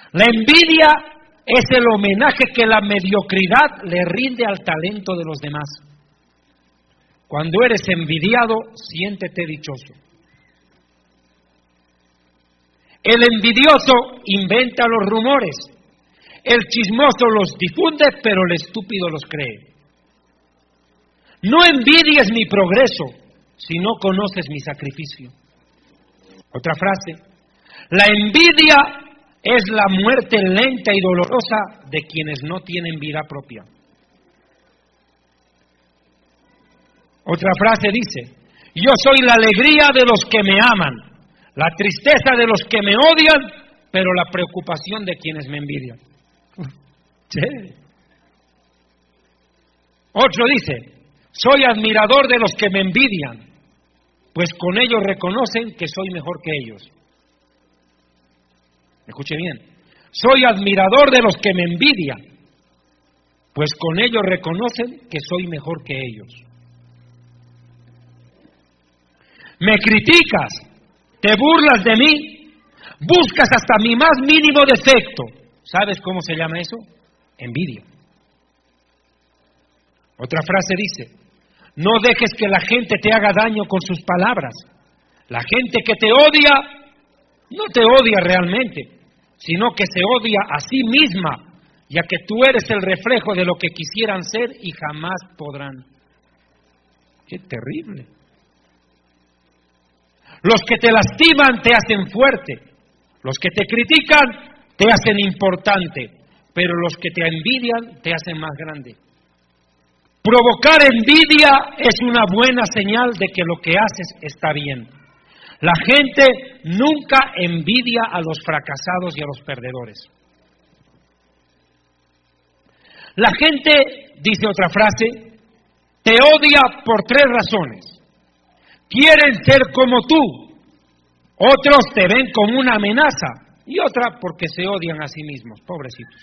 La envidia es el homenaje que la mediocridad le rinde al talento de los demás. Cuando eres envidiado, siéntete dichoso. El envidioso inventa los rumores, el chismoso los difunde, pero el estúpido los cree. No envidies mi progreso si no conoces mi sacrificio. Otra frase: la envidia es la muerte lenta y dolorosa de quienes no tienen vida propia. Otra frase dice: yo soy la alegría de los que me aman, la tristeza de los que me odian, pero la preocupación de quienes me envidian. Sí. Otro dice: soy admirador de los que me envidian, pues con ellos reconocen que soy mejor que ellos. Escuche bien: soy admirador de los que me envidian, pues con ellos reconocen que soy mejor que ellos. Me criticas, te burlas de mí, buscas hasta mi más mínimo defecto. ¿Sabes cómo se llama eso? Envidia. Otra frase dice: no dejes que la gente te haga daño con sus palabras. La gente que te odia, no te odia realmente, sino que se odia a sí misma, ya que tú eres el reflejo de lo que quisieran ser y jamás podrán. ¡Qué terrible! Los que te lastiman te hacen fuerte, los que te critican te hacen importante, pero los que te envidian te hacen más grande. Provocar envidia es una buena señal de que lo que haces está bien. La gente nunca envidia a los fracasados y a los perdedores. La gente, dice otra frase, te odia por 3 razones. Quieren ser como tú, otros te ven como una amenaza y otra porque se odian a sí mismos, pobrecitos.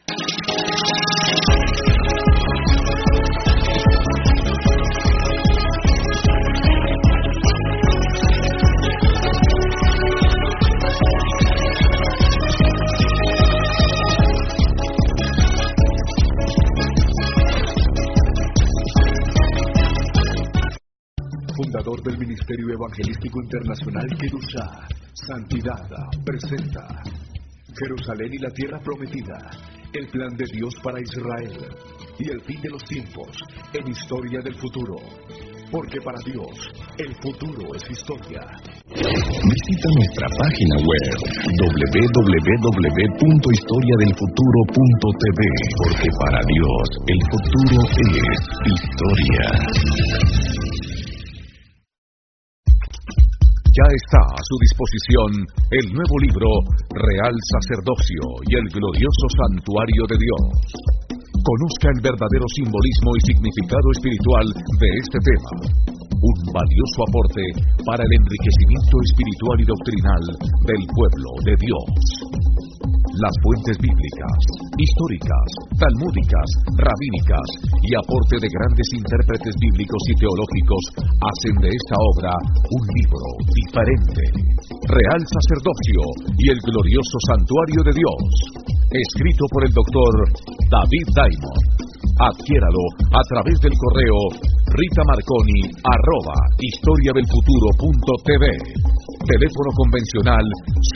Fundador del Ministerio Evangelístico Internacional Kedusha, Santidad, presenta Jerusalén y la Tierra Prometida, el plan de Dios para Israel y el fin de los tiempos en Historia del Futuro. Porque para Dios, el futuro es historia. Visita nuestra página web www.historiadelfuturo.tv, porque para Dios, el futuro es historia. Ya está a su disposición el nuevo libro Real Sacerdocio y el Glorioso Santuario de Dios. Conozca el verdadero simbolismo y significado espiritual de este tema. Un valioso aporte para el enriquecimiento espiritual y doctrinal del pueblo de Dios. Las fuentes bíblicas, históricas, talmúdicas, rabínicas y aporte de grandes intérpretes bíblicos y teológicos hacen de esta obra un libro diferente. Real Sacerdocio y el Glorioso Santuario de Dios. Escrito por el doctor David Diamond. Adquiéralo a través del correo ritamarconi@historiadelfuturo.tv. Teléfono convencional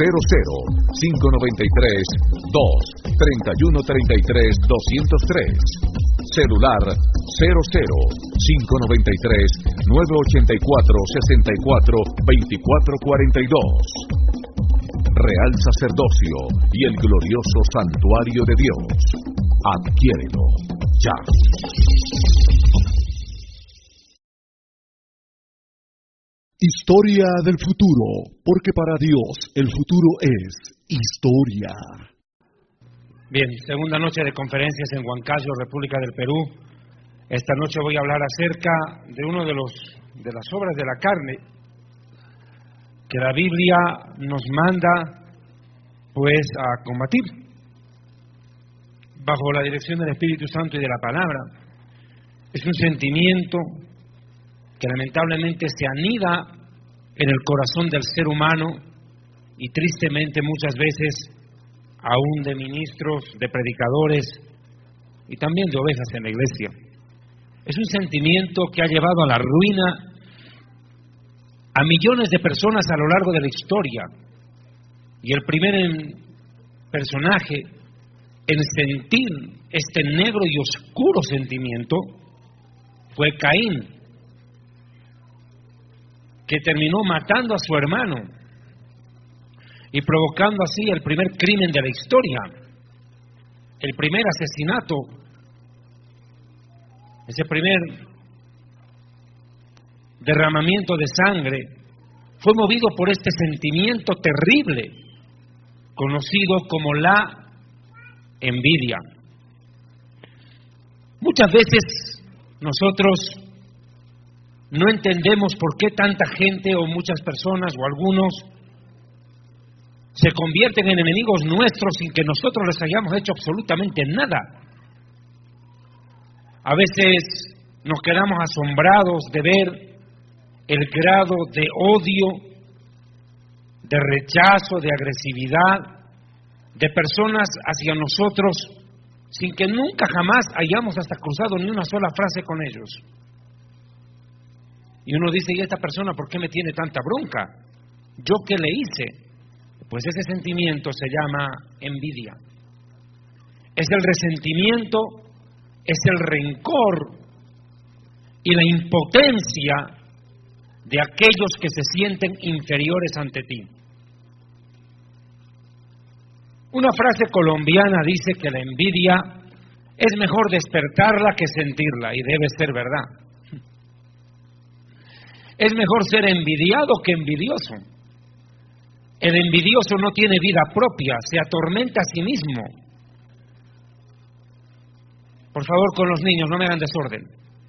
00-593-2-3133-203. Celular 00-593-984-64-2442. Real Sacerdocio y el Glorioso Santuario de Dios. Adquiérelo ya. Historia del futuro, porque para Dios el futuro es historia. Bien, segunda noche de conferencias en Huancayo, República del Perú. Esta noche voy a hablar acerca de uno de las obras de la carne que la Biblia nos manda pues a combatir bajo la dirección del Espíritu Santo y de la palabra. Es un sentimiento que lamentablemente se anida en el corazón del ser humano y tristemente muchas veces aún de ministros, de predicadores y también de ovejas en la iglesia. Es un sentimiento que ha llevado a la ruina a millones de personas a lo largo de la historia. Y el primer personaje en sentir este negro y oscuro sentimiento fue Caín, que terminó matando a su hermano y provocando así el primer crimen de la historia, el primer asesinato, ese primer derramamiento de sangre fue movido por este sentimiento terrible conocido como la envidia. Muchas veces nosotros no entendemos por qué tanta gente o muchas personas o algunos se convierten en enemigos nuestros sin que nosotros les hayamos hecho absolutamente nada. A veces nos quedamos asombrados de ver el grado de odio, de rechazo, de agresividad de personas hacia nosotros sin que nunca jamás hayamos hasta cruzado ni una sola frase con ellos. Y uno dice, ¿y esta persona por qué me tiene tanta bronca? ¿Yo qué le hice? Pues ese sentimiento se llama envidia. Es el resentimiento, es el rencor y la impotencia de aquellos que se sienten inferiores ante ti. Una frase colombiana dice que la envidia es mejor despertarla que sentirla, y debe ser verdad. Es mejor ser envidiado que envidioso. El envidioso no tiene vida propia, se atormenta a sí mismo. Por favor, con los niños, no me hagan desorden.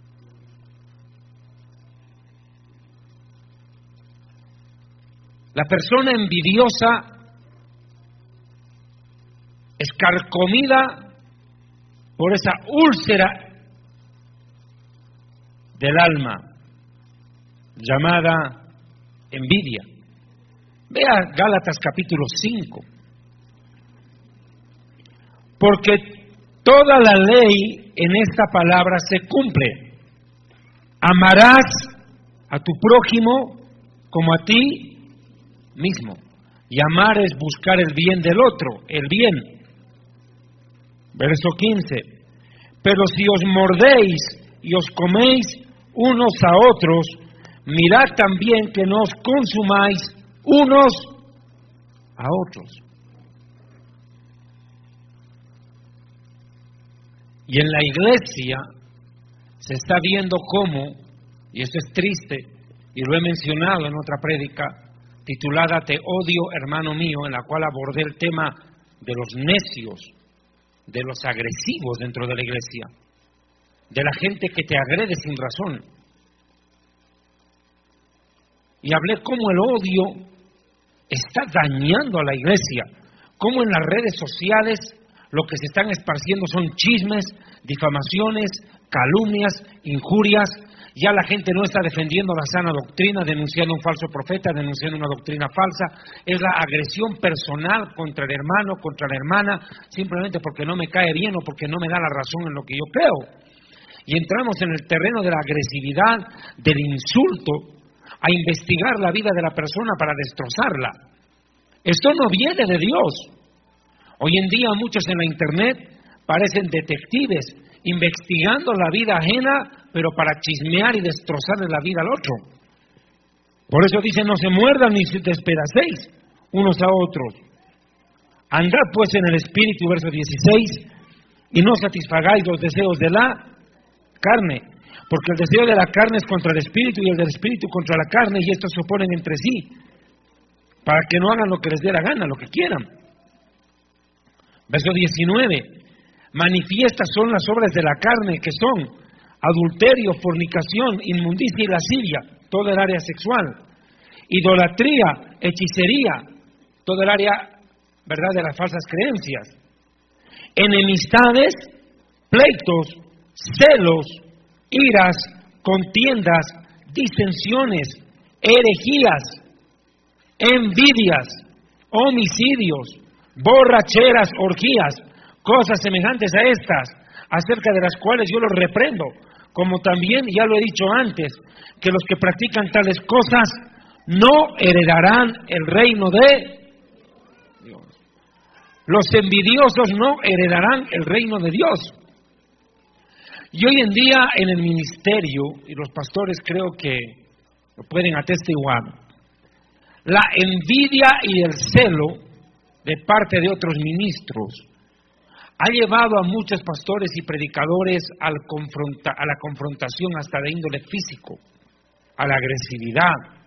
La persona envidiosa es carcomida por esa úlcera del alma llamada envidia. Vea Gálatas capítulo 5. Porque toda la ley en esta palabra se cumple. Amarás a tu prójimo como a ti mismo. Y amar es buscar el bien del otro, el bien. Verso 15. Pero si os mordéis y os coméis unos a otros, mirad también que no os consumáis unos a otros. Y en la iglesia se está viendo cómo, y esto es triste, y lo he mencionado en otra prédica titulada Te odio, hermano mío, en la cual abordé el tema de los necios, de los agresivos dentro de la iglesia, de la gente que te agrede sin razón. Y hablé cómo el odio está dañando a la iglesia, cómo en las redes sociales lo que se están esparciendo son chismes, difamaciones, calumnias, injurias. Ya la gente no está defendiendo la sana doctrina, denunciando un falso profeta, denunciando una doctrina falsa. Es la agresión personal contra el hermano, contra la hermana, simplemente porque no me cae bien o porque no me da la razón en lo que yo creo. Y entramos en el terreno de la agresividad, del insulto, a investigar la vida de la persona para destrozarla. Esto no viene de Dios. Hoy en día muchos en la internet parecen detectives, investigando la vida ajena, pero para chismear y destrozarle la vida al otro. Por eso dice, no se muerdan ni se despedacéis unos a otros. Andad pues en el Espíritu, verso 16, y no satisfagáis los deseos de la carne, porque el deseo de la carne es contra el Espíritu y el del Espíritu contra la carne, y estos se oponen entre sí, para que no hagan lo que les dé la gana, lo que quieran. Verso 19, manifiestas son las obras de la carne, que son adulterio, fornicación, inmundicia y lascivia, todo el área sexual, idolatría, hechicería, todo el área, ¿verdad?, de las falsas creencias, enemistades, pleitos, celos, iras, contiendas, disensiones, herejías, envidias, homicidios, borracheras, orgías, cosas semejantes a estas, acerca de las cuales yo los reprendo, como también ya lo he dicho antes, que los que practican tales cosas no heredarán el reino de Dios. Los envidiosos no heredarán el reino de Dios. Y hoy en día en el ministerio, y los pastores creo que lo pueden atestiguar, la envidia y el celo de parte de otros ministros ha llevado a muchos pastores y predicadores a la confrontación hasta de índole físico, a la agresividad.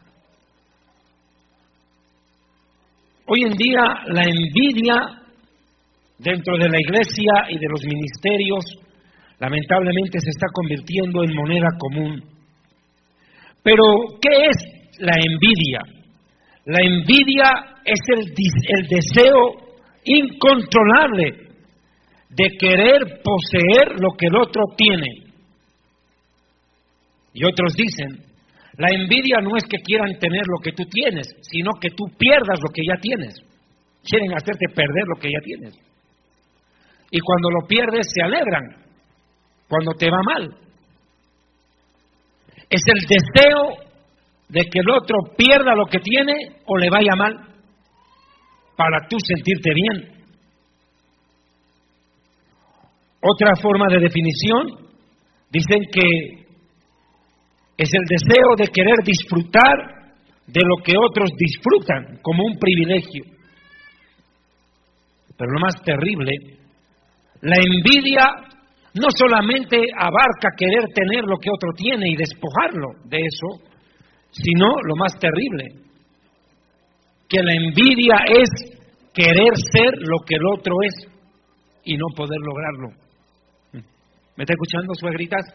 Hoy en día la envidia dentro de la iglesia y de los ministerios lamentablemente se está convirtiendo en moneda común. Pero, ¿qué es la envidia? La envidia es el deseo incontrolable de querer poseer lo que el otro tiene. Y otros dicen, la envidia no es que quieran tener lo que tú tienes, sino que tú pierdas lo que ya tienes. Quieren hacerte perder lo que ya tienes. Y cuando lo pierdes se alegran, cuando te va mal. Es el deseo de que el otro pierda lo que tiene o le vaya mal, para tú sentirte bien. Otra forma de definición, dicen que es el deseo de querer disfrutar de lo que otros disfrutan como un privilegio. Pero lo más terrible, la envidia no solamente abarca querer tener lo que otro tiene y despojarlo de eso, sino lo más terrible, que la envidia es querer ser lo que el otro es y no poder lograrlo. ¿Me está escuchando, suegritas?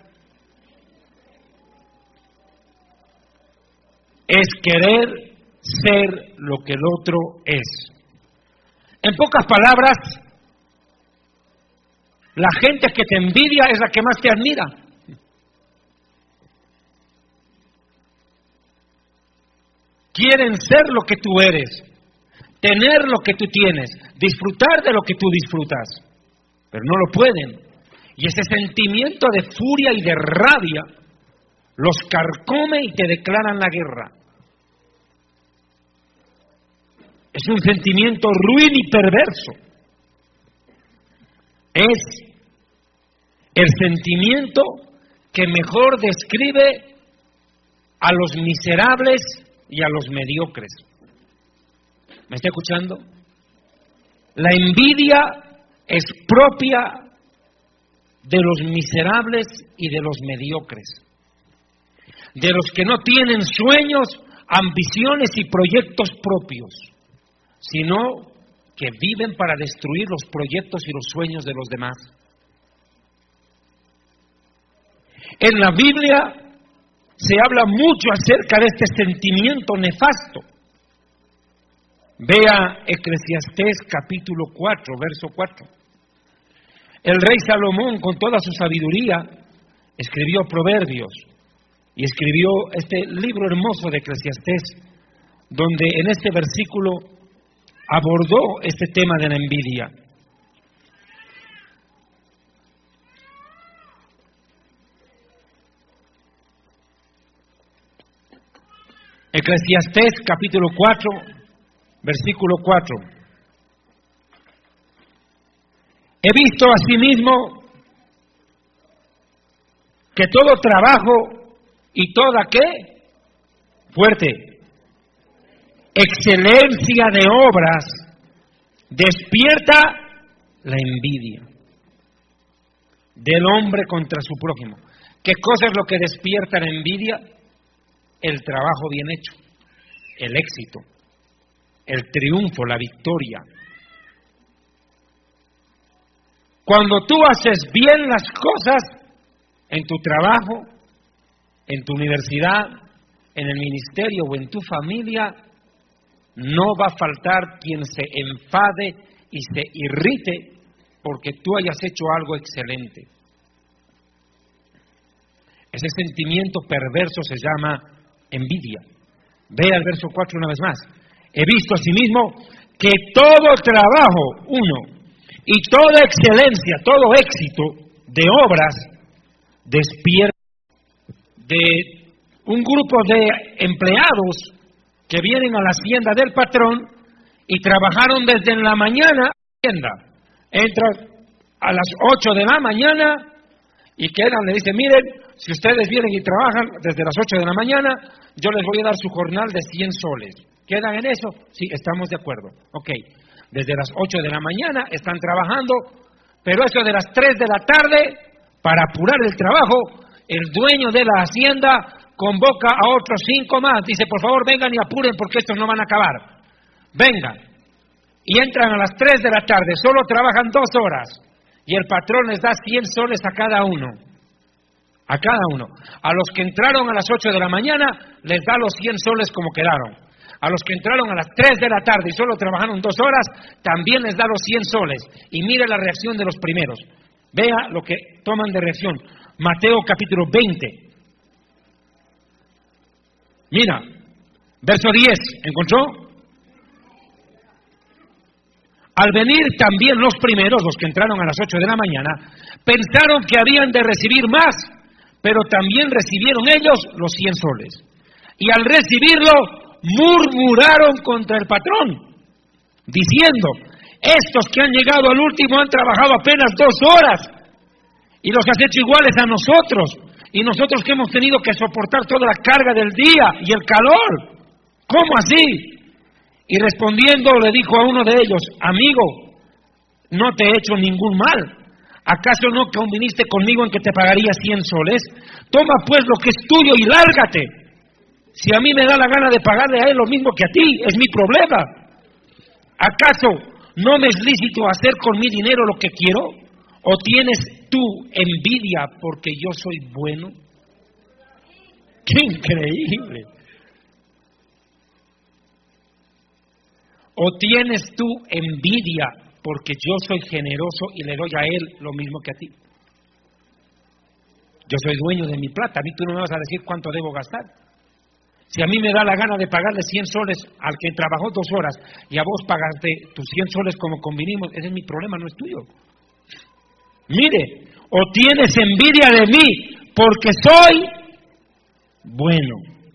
Es querer ser lo que el otro es. En pocas palabras, la gente que te envidia es la que más te admira. Quieren ser lo que tú eres, tener lo que tú tienes, disfrutar de lo que tú disfrutas, pero no lo pueden. Y ese sentimiento de furia y de rabia los carcome y te declaran la guerra. Es un sentimiento ruin y perverso. Es el sentimiento que mejor describe a los miserables y a los mediocres. ¿Me está escuchando? La envidia es propia de los miserables y de los mediocres, de los que no tienen sueños, ambiciones y proyectos propios, sino que viven para destruir los proyectos y los sueños de los demás. En la Biblia se habla mucho acerca de este sentimiento nefasto. Vea Eclesiastés capítulo 4, verso 4. El rey Salomón, con toda su sabiduría, escribió Proverbios y escribió este libro hermoso de Eclesiastés, donde en este versículo abordó este tema de la envidia. Eclesiastés capítulo 4, versículo 4. He visto asimismo que todo trabajo y toda ¿qué? Fuerte. Excelencia de obras despierta la envidia del hombre contra su prójimo. ¿Qué cosa es lo que despierta la envidia? El trabajo bien hecho, el éxito, el triunfo, la victoria. Cuando tú haces bien las cosas en tu trabajo, en tu universidad, en el ministerio o en tu familia, no va a faltar quien se enfade y se irrite porque tú hayas hecho algo excelente. Ese sentimiento perverso se llama envidia. Vea el verso 4 una vez más. He visto asimismo que todo trabajo, y toda excelencia, todo éxito de obras despierta de un grupo de empleados que vienen a la hacienda del patrón y trabajaron desde la mañana. Entran a las 8 de la mañana y quedan, le dicen, miren, si ustedes vienen y trabajan desde las 8 de la mañana, yo les voy a dar su jornal de 100 soles. ¿Quedan en eso? Sí, estamos de acuerdo. Ok, desde las 8 de la mañana están trabajando, pero eso de las 3 de la tarde, para apurar el trabajo, el dueño de la hacienda convoca a otros 5 más, dice, por favor vengan y apuren porque estos no van a acabar. Vengan. Y entran a las 3 de la tarde, solo trabajan 2 horas, y el patrón les da 100 soles a cada uno. A cada uno. A los que entraron a las 8 de la mañana, les da los 100 soles como quedaron. A los que entraron a las 3 de la tarde y solo trabajaron 2 horas, también les da los 100 soles. Y mire la reacción de los primeros. Vea lo que toman de reacción. Mateo capítulo 20. Mira, verso 10, ¿encontró? Al venir también los primeros, los que entraron a las 8 de la mañana, pensaron que habían de recibir más, pero también recibieron ellos los 100 soles. Y al recibirlo, murmuraron contra el patrón, diciendo, estos que han llegado al último han trabajado apenas 2 horas, y los has hecho iguales a nosotros, y nosotros que hemos tenido que soportar toda la carga del día y el calor. ¿Cómo así? Y respondiendo le dijo a uno de ellos, amigo, no te he hecho ningún mal. ¿Acaso no conviniste conmigo en que te pagaría 100 soles? Toma pues lo que es tuyo y lárgate. Si a mí me da la gana de pagarle a él lo mismo que a ti, es mi problema. ¿Acaso no me es lícito hacer con mi dinero lo que quiero? ¿O tienes tú envidia porque yo soy bueno? ¡Qué increíble! ¿O tienes tú envidia porque yo soy generoso y le doy a él lo mismo que a ti? Yo soy dueño de mi plata, a mí tú no me vas a decir cuánto debo gastar. Si a mí me da la gana de pagarle 100 soles al que trabajó 2 horas y a vos pagaste tus 100 soles como convinimos, ese es mi problema, no es tuyo. Mire, o tienes envidia de mí porque soy bueno.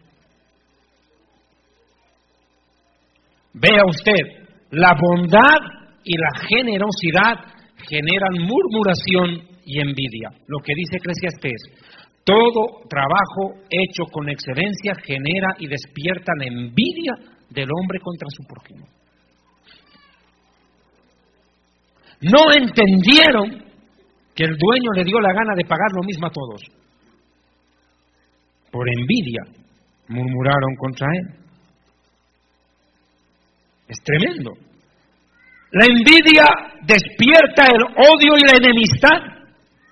Vea usted, la bondad y la generosidad generan murmuración y envidia. Lo que dice Eclesiastés, todo trabajo hecho con excelencia genera y despierta la envidia del hombre contra su prójimo. No entendieron que el dueño le dio la gana de pagar lo mismo a todos. Por envidia murmuraron contra él. Es tremendo. La envidia despierta el odio y la enemistad.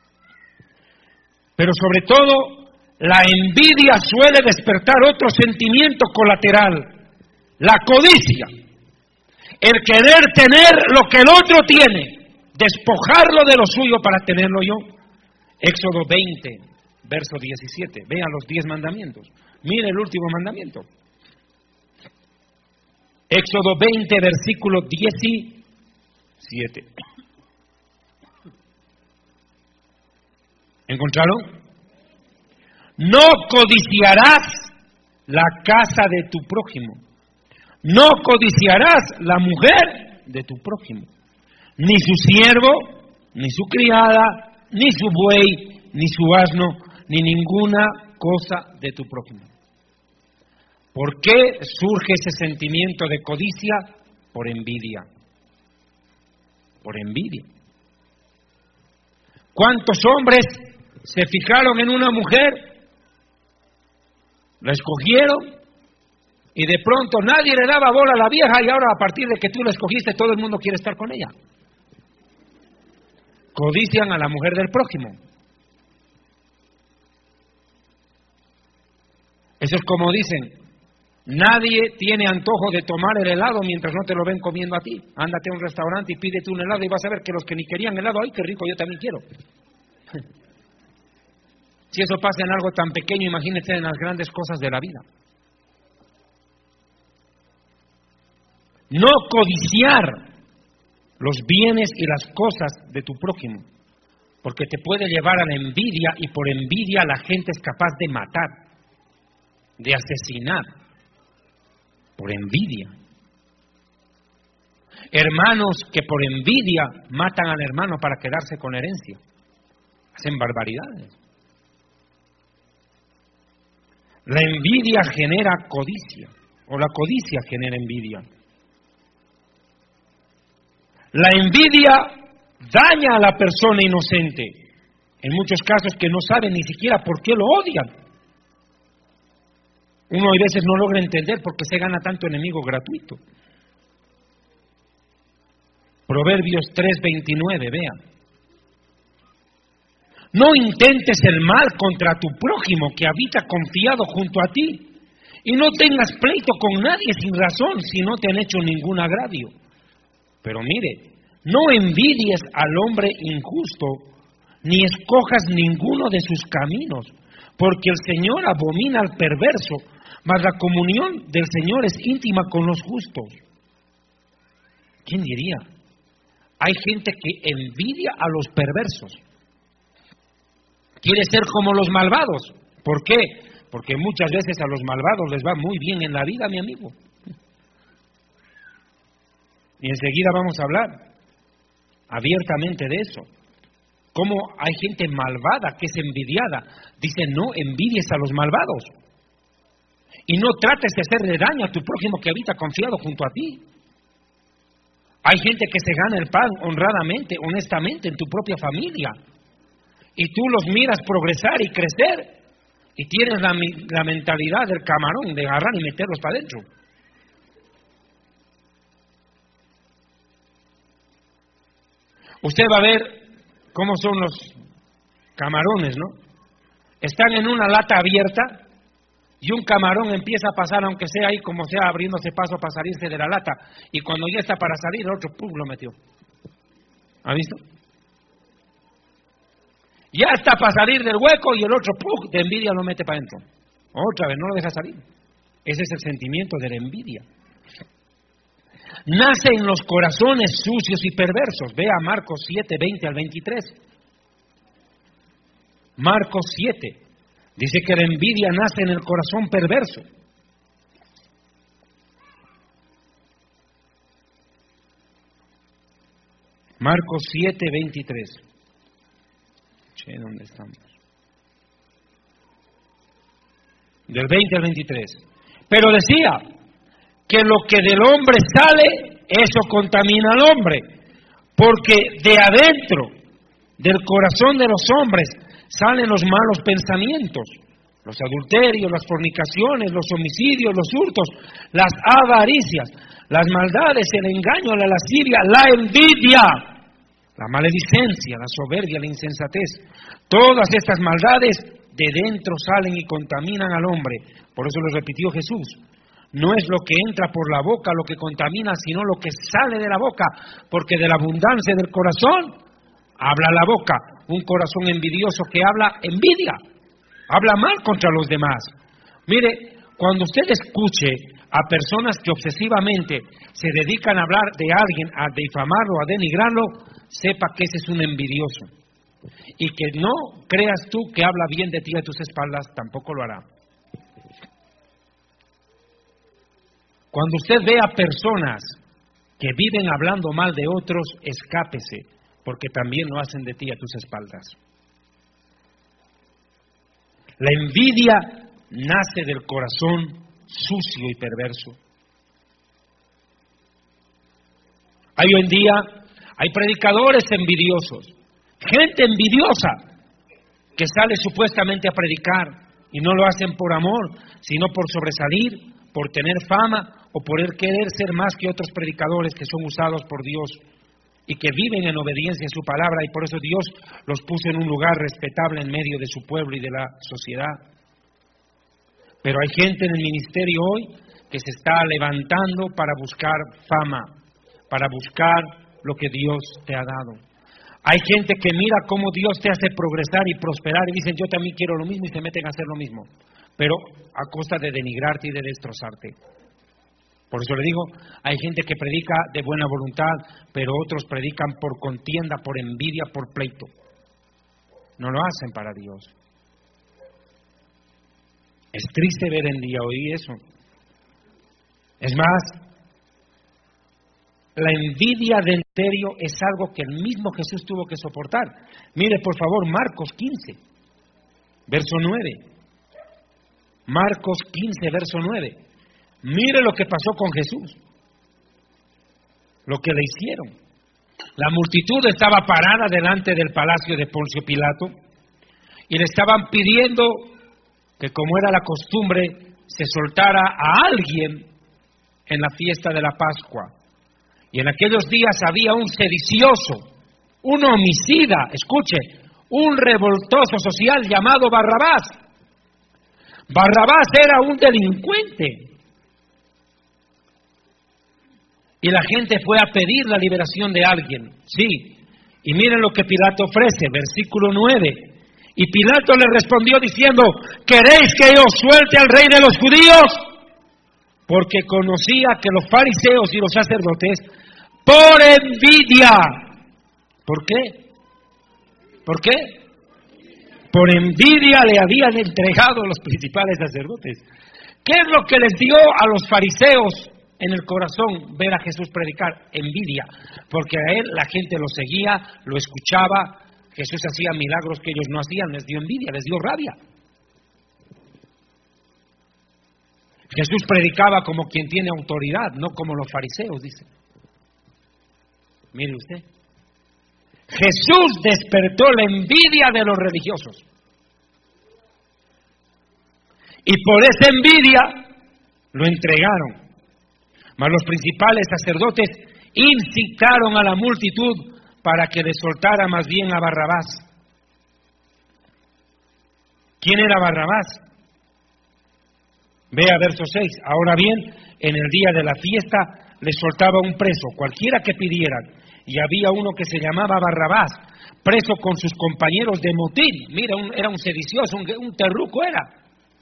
Pero sobre todo, la envidia suele despertar otro sentimiento colateral, la codicia. El querer tener lo que el otro tiene, despojarlo de lo suyo para tenerlo yo. Éxodo 20, verso 17. Vean los 10 mandamientos. Mire el último mandamiento. Éxodo 20, versículo 17. ¿Encontraron? No codiciarás la casa de tu prójimo. No codiciarás la mujer de tu prójimo. Ni su siervo, ni su criada, ni su buey, ni su asno, ni ninguna cosa de tu prójimo. ¿Por qué surge ese sentimiento de codicia? Por envidia. Por envidia. ¿Cuántos hombres se fijaron en una mujer? La escogieron y de pronto nadie le daba bola a la vieja y ahora a partir de que tú la escogiste todo el mundo quiere estar con ella. Codician a la mujer del prójimo. Eso es como dicen, nadie tiene antojo de tomar el helado mientras no te lo ven comiendo a ti. Ándate a un restaurante y pídete un helado y vas a ver que los que ni querían helado, ¡ay, qué rico, yo también quiero! Si eso pasa en algo tan pequeño, imagínate en las grandes cosas de la vida. No codiciar los bienes y las cosas de tu prójimo, porque te puede llevar a la envidia, y por envidia la gente es capaz de matar, de asesinar, por envidia. Hermanos que por envidia matan al hermano para quedarse con herencia, hacen barbaridades. La envidia genera codicia, o la codicia genera envidia. La envidia daña a la persona inocente, en muchos casos que no saben ni siquiera por qué lo odian. Uno a veces no logra entender por qué se gana tanto enemigo gratuito. Proverbios 3:29, vean. No intentes el mal contra tu prójimo que habita confiado junto a ti, y no tengas pleito con nadie sin razón si no te han hecho ningún agravio. Pero mire, no envidies al hombre injusto, ni escojas ninguno de sus caminos, porque el Señor abomina al perverso, mas la comunión del Señor es íntima con los justos. ¿Quién diría? Hay gente que envidia a los perversos. Quiere ser como los malvados. ¿Por qué? Porque muchas veces a los malvados les va muy bien en la vida, mi amigo. Y enseguida vamos a hablar abiertamente de eso. Cómo hay gente malvada que es envidiada. Dice, no envidies a los malvados. Y no trates de hacerle daño a tu prójimo que habita confiado junto a ti. Hay gente que se gana el pan honradamente, honestamente en tu propia familia. Y tú los miras progresar y crecer. Y tienes la mentalidad del camarón de agarrar y meterlos para adentro. Usted va a ver cómo son los camarones, ¿no? Están en una lata abierta y un camarón empieza a pasar, aunque sea ahí como sea, abriéndose paso para salirse de la lata. Y cuando ya está para salir, el otro ¡pum!, lo metió. ¿Ha visto? Ya está para salir del hueco y el otro ¡pum!, de envidia lo mete para adentro. Otra vez, no lo deja salir. Ese es el sentimiento de la envidia. Nace en los corazones sucios y perversos. Vea Marcos 7, 20 al 23. Marcos 7. Dice que la envidia nace en el corazón perverso. Marcos 7, 23. ¿Dónde estamos? Del 20 al 23. Pero decía que lo que del hombre sale, eso contamina al hombre, porque de adentro del corazón de los hombres salen los malos pensamientos, los adulterios, las fornicaciones, los homicidios, los hurtos, las avaricias, las maldades, el engaño, la lascivia, la envidia, la maledicencia, la soberbia, la insensatez. Todas estas maldades de dentro salen y contaminan al hombre. Por eso lo repitió Jesús. No es lo que entra por la boca lo que contamina, sino lo que sale de la boca, porque de la abundancia del corazón habla la boca. Un corazón envidioso que habla envidia, habla mal contra los demás. Mire, cuando usted escuche a personas que obsesivamente se dedican a hablar de alguien, a difamarlo, a denigrarlo, sepa que ese es un envidioso. Y que no creas tú que habla bien de ti a tus espaldas, tampoco lo hará. Cuando usted vea personas que viven hablando mal de otros, escápese, porque también lo hacen de ti a tus espaldas. La envidia nace del corazón sucio y perverso. Hoy en día hay predicadores envidiosos, gente envidiosa que sale supuestamente a predicar y no lo hacen por amor, sino por sobresalir, por tener fama o por querer ser más que otros predicadores que son usados por Dios y que viven en obediencia a su palabra, y por eso Dios los puso en un lugar respetable en medio de su pueblo y de la sociedad. Pero hay gente en el ministerio hoy que se está levantando para buscar fama, para buscar lo que Dios te ha dado. Hay gente que mira cómo Dios te hace progresar y prosperar y dicen, yo también quiero lo mismo, y se meten a hacer lo mismo, pero a costa de denigrarte y de destrozarte. Por eso le digo, hay gente que predica de buena voluntad, pero otros predican por contienda, por envidia, por pleito. No lo hacen para Dios. Es triste ver en día hoy eso. Es más, la envidia del serio es algo que el mismo Jesús tuvo que soportar. Mire, por favor, Marcos 15, verso 9. Marcos 15, verso 9. Mire lo que pasó con Jesús. Lo que le hicieron. La multitud estaba parada delante del palacio de Poncio Pilato y le estaban pidiendo que, como era la costumbre, se soltara a alguien en la fiesta de la Pascua. Y en aquellos días había un sedicioso, un homicida, escuche, un revoltoso social llamado Barrabás. Barrabás era un delincuente. Y la gente fue a pedir la liberación de alguien. Sí. Y miren lo que Pilato ofrece, versículo 9. Y Pilato le respondió diciendo: ¿queréis que yo suelte al rey de los judíos? Porque conocía que los fariseos y los sacerdotes, por envidia. ¿Por qué? ¿Por qué? Por envidia le habían entregado los principales sacerdotes. ¿Qué es lo que les dio a los fariseos en el corazón ver a Jesús predicar? Envidia, porque a él la gente lo seguía, lo escuchaba, Jesús hacía milagros que ellos no hacían, les dio envidia, les dio rabia. Jesús predicaba como quien tiene autoridad, no como los fariseos, dice. Mire usted, Jesús despertó la envidia de los religiosos, y por esa envidia lo entregaron. Mas los principales sacerdotes incitaron a la multitud para que le soltara más bien a Barrabás. ¿Quién era Barrabás? Vea verso 6. Ahora bien, en el día de la fiesta le soltaba un preso, cualquiera que pidieran, y había uno que se llamaba Barrabás, preso con sus compañeros de motín. Mira, era un sedicioso, un terruco era.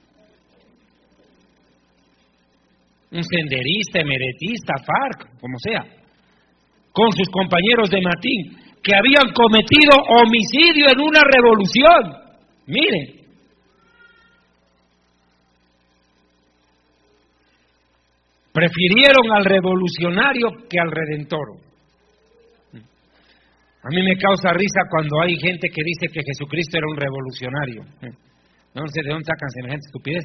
Un senderista, emeretista, FARC, como sea, con sus compañeros de motín, que habían cometido homicidio en una revolución. Mire, prefirieron al revolucionario que al redentor. A mí me causa risa cuando hay gente que dice que Jesucristo era un revolucionario. No sé de dónde sacan semejante estupidez.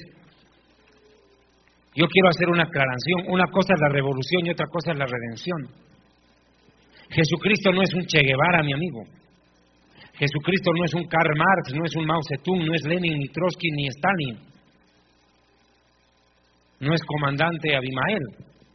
Yo quiero hacer una aclaración. Una cosa es la revolución y otra cosa es la redención. Jesucristo no es un Che Guevara, mi amigo. Jesucristo no es un Karl Marx, no es un Mao Zedong, no es Lenin, ni Trotsky, ni Stalin. No es comandante Abimael.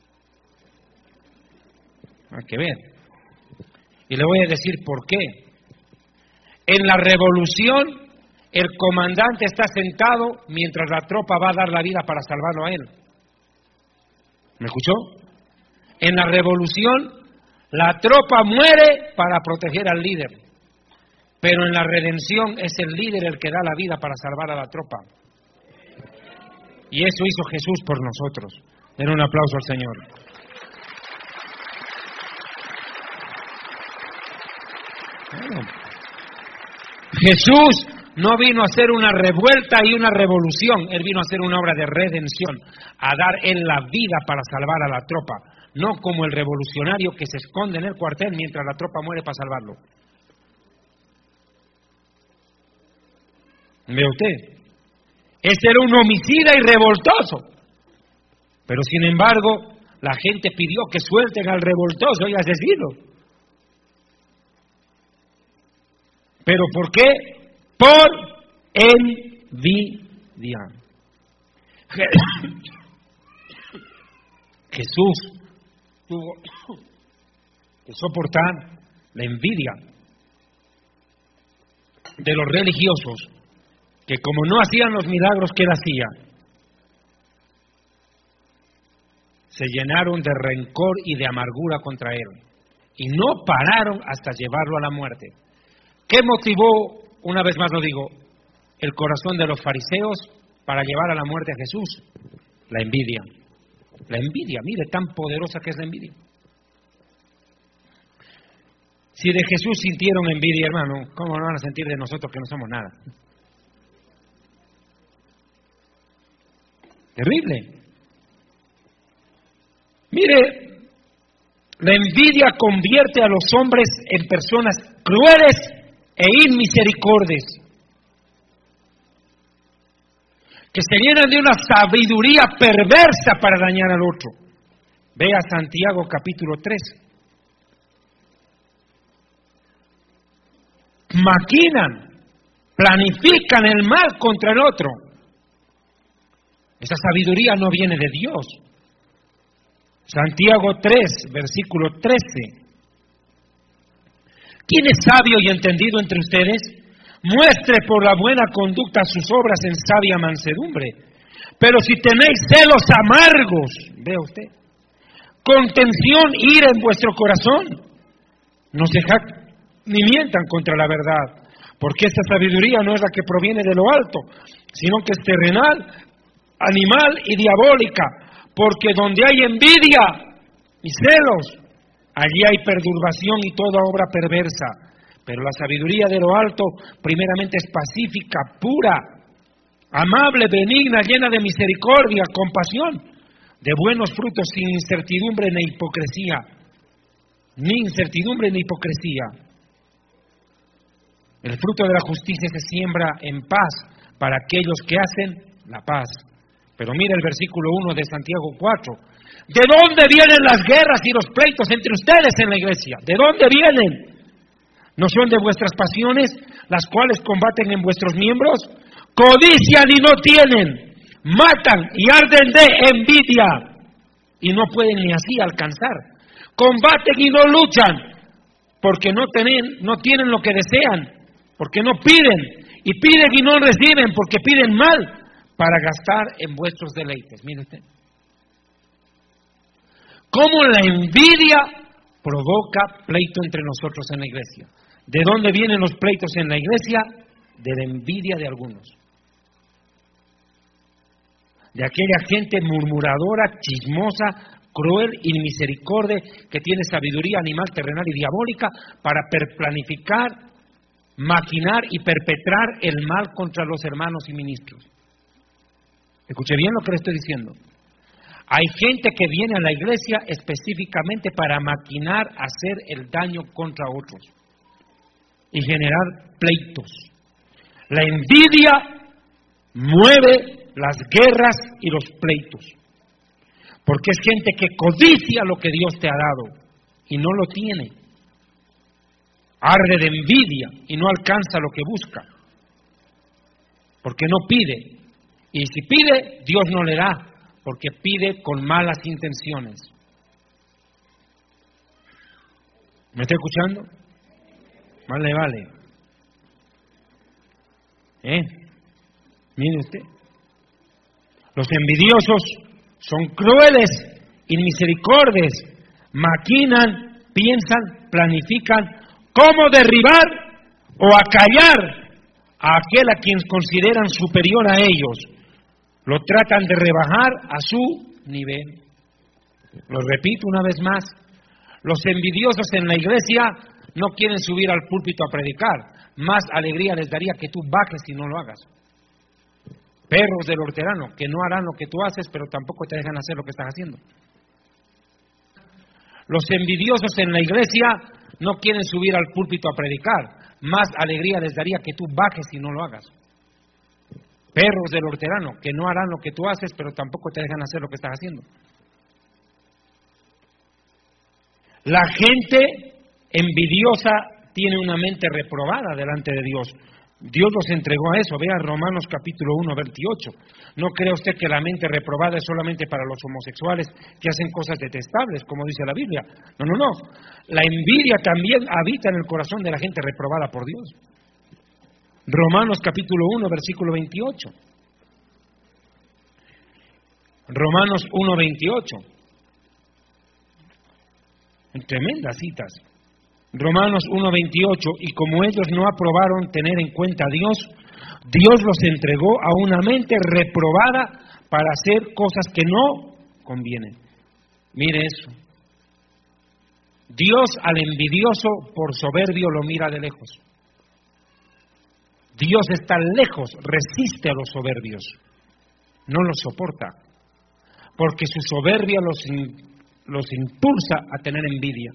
Hay que ver. Y le voy a decir por qué. En la revolución, el comandante está sentado mientras la tropa va a dar la vida para salvarlo a él. ¿Me escuchó? En la revolución, la tropa muere para proteger al líder. Pero en la redención es el líder el que da la vida para salvar a la tropa. Y eso hizo Jesús por nosotros. Den un aplauso al Señor. Bueno, Jesús no vino a hacer una revuelta y una revolución. Él vino a hacer una obra de redención, a dar Él la vida para salvar a la tropa, no como el revolucionario que se esconde en el cuartel mientras la tropa muere para salvarlo. ¿Ve usted? Ese era un homicida y revoltoso. Pero sin embargo, la gente pidió que suelten al revoltoso y asesino. ¿Pero por qué? Por envidia. Jesús tuvo que soportar la envidia de los religiosos, que como no hacían los milagros que él hacía, se llenaron de rencor y de amargura contra él, y no pararon hasta llevarlo a la muerte. ¿Qué motivó, una vez más lo digo, el corazón de los fariseos para llevar a la muerte a Jesús? La envidia. La envidia, mire tan poderosa que es la envidia. Si de Jesús sintieron envidia, hermano, ¿cómo no van a sentir de nosotros que no somos nada? Terrible. Mire, la envidia convierte a los hombres en personas crueles e inmisericordias, que se llenan de una sabiduría perversa para dañar al otro. Vea Santiago capítulo 3. Maquinan, planifican el mal contra el otro. Esa sabiduría no viene de Dios. Santiago 3, versículo 13. ¿Quién es sabio y entendido entre ustedes? Muestre por la buena conducta sus obras en sabia mansedumbre. Pero si tenéis celos amargos, vea usted, contención, ira en vuestro corazón, no se jacten ni mientan contra la verdad, porque esta sabiduría no es la que proviene de lo alto, sino que es terrenal, animal y diabólica, porque donde hay envidia y celos, allí hay perturbación y toda obra perversa. Pero la sabiduría de lo alto primeramente es pacífica, pura, amable, benigna, llena de misericordia, compasión, de buenos frutos, sin incertidumbre ni hipocresía. Ni incertidumbre ni hipocresía. El fruto de la justicia se siembra en paz para aquellos que hacen la paz. Pero mira el versículo 1 de Santiago 4. ¿De dónde vienen las guerras y los pleitos entre ustedes en la iglesia? ¿De dónde vienen? ¿No son de vuestras pasiones, las cuales combaten en vuestros miembros? Codician y no tienen, matan y arden de envidia, y no pueden ni así alcanzar. Combaten y no luchan, porque no tienen lo que desean, porque no piden, y piden y no reciben, porque piden mal, para gastar en vuestros deleites. Mire usted. ¿Cómo la envidia provoca pleito entre nosotros en la iglesia? ¿De dónde vienen los pleitos en la iglesia? De la envidia de algunos. De aquella gente murmuradora, chismosa, cruel, inmisericordia, que tiene sabiduría animal, terrenal y diabólica para planificar, maquinar y perpetrar el mal contra los hermanos y ministros. Escuche bien lo que le estoy diciendo. Hay gente que viene a la iglesia específicamente para maquinar, hacer el daño contra otros y generar pleitos. La envidia mueve las guerras y los pleitos, porque es gente que codicia lo que Dios te ha dado y no lo tiene. Arde de envidia y no alcanza lo que busca, porque no pide. Y si pide, Dios no le da, porque pide con malas intenciones. ¿Me está escuchando? Más le vale. Mire usted. Los envidiosos son crueles, inmisericordias, maquinan, piensan, planifican cómo derribar o acallar a aquel a quien consideran superior a ellos. Lo tratan de rebajar a su nivel. Lo repito una vez más. Los envidiosos en la iglesia no quieren subir al púlpito a predicar. Más alegría les daría que tú bajes y no lo hagas. Perros del hortelano, que no harán lo que tú haces, pero tampoco te dejan hacer lo que estás haciendo. Los envidiosos en la iglesia no quieren subir al púlpito a predicar. Más alegría les daría que tú bajes y no lo hagas. Perros del hortelano, que no harán lo que tú haces, pero tampoco te dejan hacer lo que estás haciendo. La gente envidiosa tiene una mente reprobada delante de Dios. Dios los entregó a eso. Vea Romanos capítulo 1, 28. No crea usted que la mente reprobada es solamente para los homosexuales que hacen cosas detestables, como dice la Biblia. No. La envidia también habita en el corazón de la gente reprobada por Dios. Romanos capítulo 1, versículo 28. Romanos 1, 28. Tremendas citas. Romanos 1, 28. Y como ellos no aprobaron tener en cuenta a Dios, Dios los entregó a una mente reprobada para hacer cosas que no conviene. Mire eso. Dios al envidioso por soberbio lo mira de lejos. Dios está lejos, resiste a los soberbios, no los soporta, porque su soberbia los impulsa a tener envidia.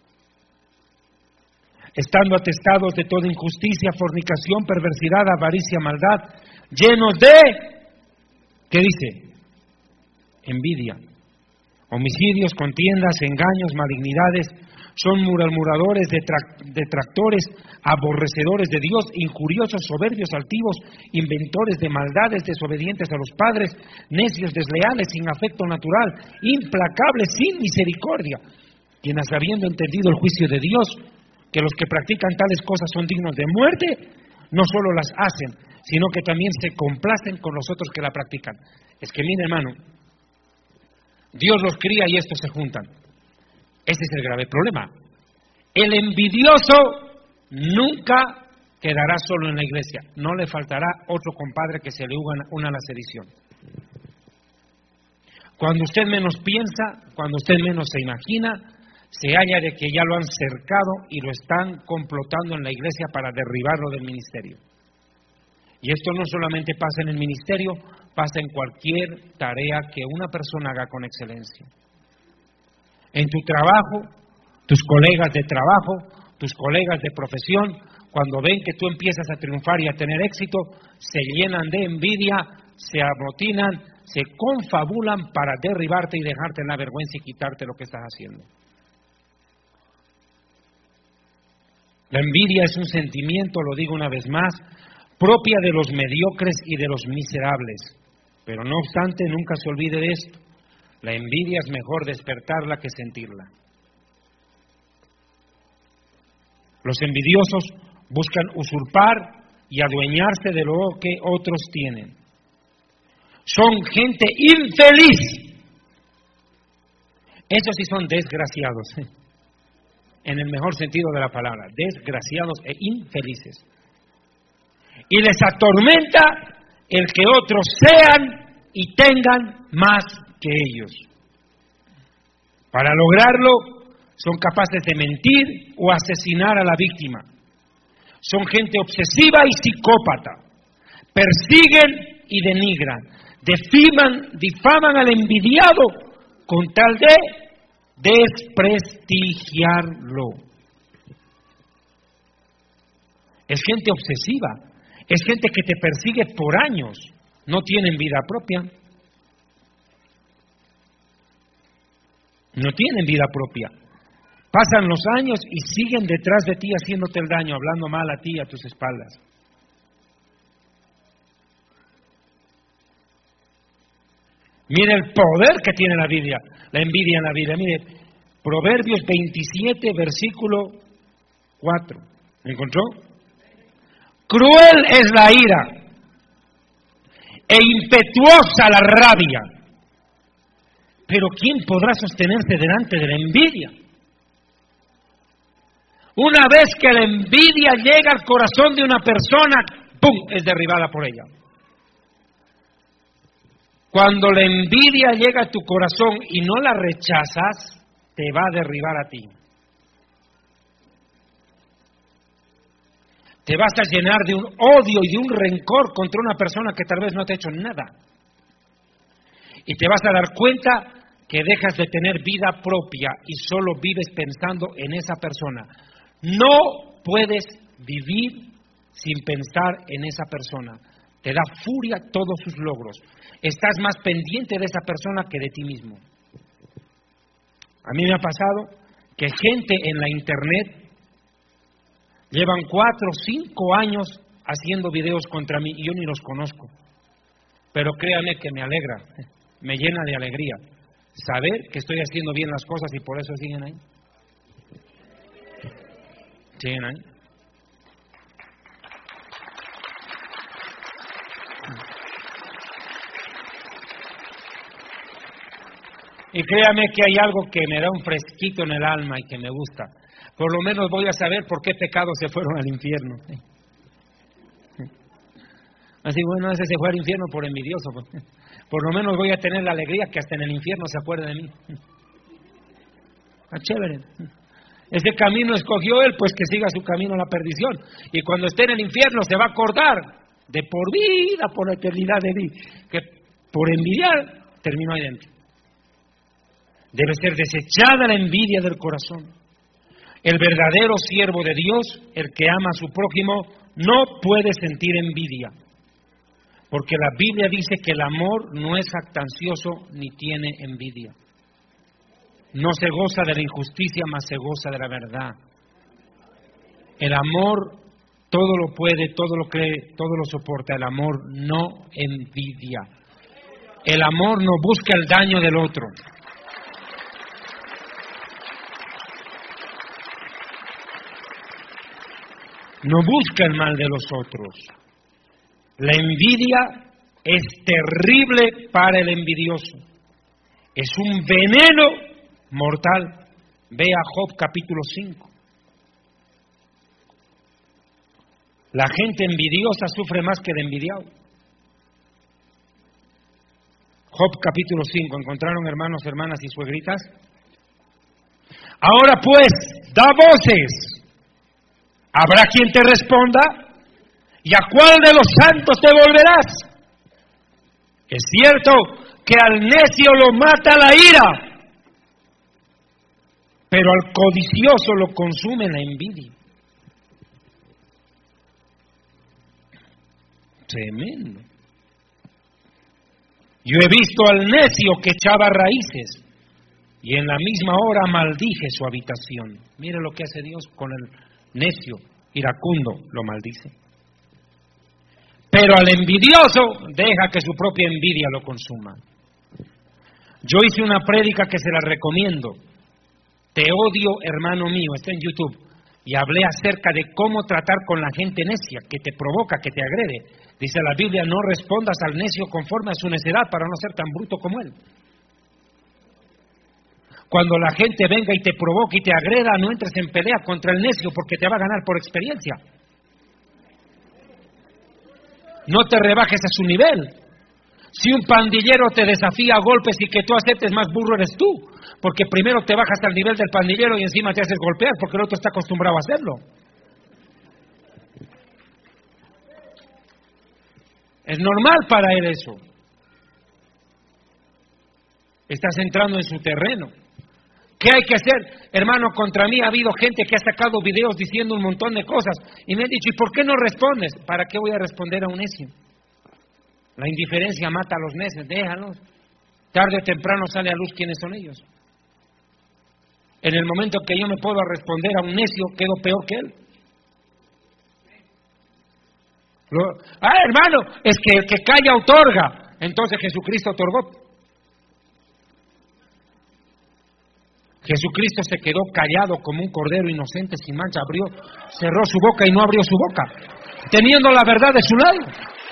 Estando atestados de toda injusticia, fornicación, perversidad, avaricia, maldad, llenos de, ¿qué dice? Envidia, homicidios, contiendas, engaños, malignidades, son murmuradores, detractores, aborrecedores de Dios, injuriosos, soberbios, altivos, inventores de maldades, desobedientes a los padres, necios, desleales, sin afecto natural, implacables, sin misericordia, quienes habiendo entendido el juicio de Dios, que los que practican tales cosas son dignos de muerte, no solo las hacen, sino que también se complacen con los otros que la practican. Es que mire, hermano, Dios los cría y estos se juntan. Ese es el grave problema. El envidioso nunca quedará solo en la iglesia. No le faltará otro compadre que se le una a la sedición. Cuando usted menos piensa, cuando usted menos se imagina, se halla de que ya lo han cercado y lo están complotando en la iglesia para derribarlo del ministerio. Y esto no solamente pasa en el ministerio, pasa en cualquier tarea que una persona haga con excelencia. En tu trabajo, tus colegas de trabajo, tus colegas de profesión, cuando ven que tú empiezas a triunfar y a tener éxito, se llenan de envidia, se amotinan, se confabulan para derribarte y dejarte en la vergüenza y quitarte lo que estás haciendo. La envidia es un sentimiento, lo digo una vez más, propia de los mediocres y de los miserables. Pero no obstante, nunca se olvide de esto. La envidia es mejor despertarla que sentirla. Los envidiosos buscan usurpar y adueñarse de lo que otros tienen. Son gente infeliz. Esos sí son desgraciados. En el mejor sentido de la palabra, desgraciados e infelices. Y les atormenta el que otros sean y tengan más que ellos. Para lograrlo, son capaces de mentir o asesinar a la víctima. Son gente obsesiva y psicópata. Persiguen y denigran. Difaman al envidiado con tal de desprestigiarlo. Es gente obsesiva, es gente que te persigue por años, no tienen vida propia. No tienen vida propia. Pasan los años y siguen detrás de ti haciéndote el daño, hablando mal a ti y a tus espaldas. Mire el poder que tiene la envidia en la Biblia. Mire, Proverbios 27, versículo 4. ¿Me encontró? Cruel es la ira e impetuosa la rabia. Pero ¿quién podrá sostenerse delante de la envidia? Una vez que la envidia llega al corazón de una persona, ¡pum!, es derribada por ella. Cuando la envidia llega a tu corazón y no la rechazas, te va a derribar a ti. Te vas a llenar de un odio y de un rencor contra una persona que tal vez no te ha hecho nada. Y te vas a dar cuenta que dejas de tener vida propia y solo vives pensando en esa persona. No puedes vivir sin pensar en esa persona. Te da furia todos sus logros. Estás más pendiente de esa persona que de ti mismo. A mí me ha pasado que gente en la internet llevan 4 o 5 años haciendo videos contra mí y yo ni los conozco. Pero créanme que me alegra, me llena de alegría saber que estoy haciendo bien las cosas y por eso siguen ahí. Siguen ahí. Y créame que hay algo que me da un fresquito en el alma y que me gusta. Por lo menos voy a saber por qué pecados se fueron al infierno. Así, bueno, ese se fue al infierno por envidioso. Por lo menos voy a tener la alegría que hasta en el infierno se acuerde de mí. Chévere. Ese camino escogió él, pues que siga su camino a la perdición. Y cuando esté en el infierno se va a acordar de por vida, por la eternidad de mí, que por envidiar terminó ahí dentro. Debe ser desechada la envidia del corazón. El verdadero siervo de Dios, el que ama a su prójimo, no puede sentir envidia. Porque la Biblia dice que el amor no es jactancioso ni tiene envidia. No se goza de la injusticia, mas se goza de la verdad. El amor todo lo puede, todo lo cree, todo lo soporta. El amor no envidia. El amor no busca el daño del otro. No busca el mal de los otros. La envidia es terrible para el envidioso. Es un veneno mortal. Ve a Job capítulo 5. La gente envidiosa sufre más que el envidiado. Job capítulo 5. ¿Encontraron, hermanos, hermanas y suegritas? Ahora pues, da voces. ¿Habrá quien te responda? ¿Y a cuál de los santos te volverás? Es cierto que al necio lo mata la ira, pero al codicioso lo consume la envidia. Tremendo. Yo he visto al necio que echaba raíces y en la misma hora maldije su habitación. Mire lo que hace Dios con el necio, iracundo, lo maldice. Pero al envidioso deja que su propia envidia lo consuma. Yo hice una prédica que se la recomiendo. Te odio, hermano mío, está en YouTube. Y hablé acerca de cómo tratar con la gente necia, que te provoca, que te agrede. Dice la Biblia, no respondas al necio conforme a su necedad para no ser tan bruto como él. Cuando la gente venga y te provoque y te agreda, no entres en pelea contra el necio porque te va a ganar por experiencia. No te rebajes a su nivel. Si un pandillero te desafía a golpes y que tú aceptes, más burro eres tú, porque primero te bajas al nivel del pandillero y encima te haces golpear porque el otro está acostumbrado a hacerlo. Es normal para él eso. Estás entrando en su terreno. ¿Qué hay que hacer? Hermano, contra mí ha habido gente que ha sacado videos diciendo un montón de cosas y me han dicho, ¿y por qué no respondes? ¿Para qué voy a responder a un necio? La indiferencia mata a los necios, déjalos. Tarde o temprano sale a luz quiénes son ellos. En el momento que yo me puedo responder a un necio, quedo peor que él. Hermano, es que el que calla otorga. Entonces Jesucristo otorgó. Jesucristo se quedó callado como un cordero inocente sin mancha, cerró su boca y no abrió su boca, teniendo la verdad de su lado.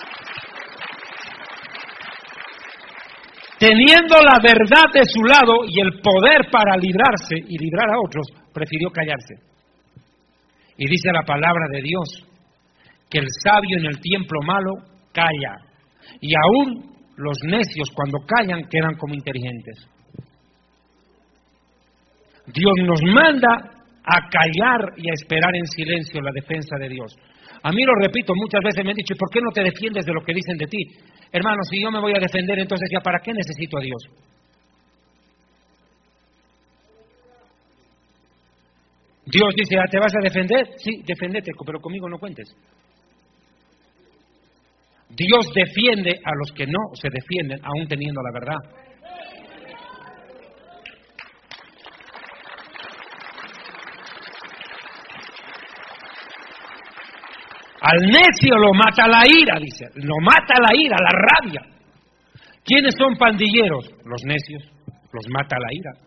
Teniendo la verdad de su lado y el poder para librarse y librar a otros, prefirió callarse. Y dice la palabra de Dios que el sabio en el tiempo malo calla, y aún los necios cuando callan quedan como inteligentes. Dios nos manda a callar y a esperar en silencio la defensa de Dios. A mí, lo repito, muchas veces me han dicho, ¿y por qué no te defiendes de lo que dicen de ti? Hermano, si yo me voy a defender, entonces ya ¿para qué necesito a Dios? Dios dice, ¿te vas a defender? Sí, deféndete, pero conmigo no cuentes. Dios defiende a los que no se defienden, aún teniendo la verdad. Al necio lo mata la ira, dice. Lo mata la ira, la rabia. ¿Quiénes son pandilleros? Los necios. Los mata la ira.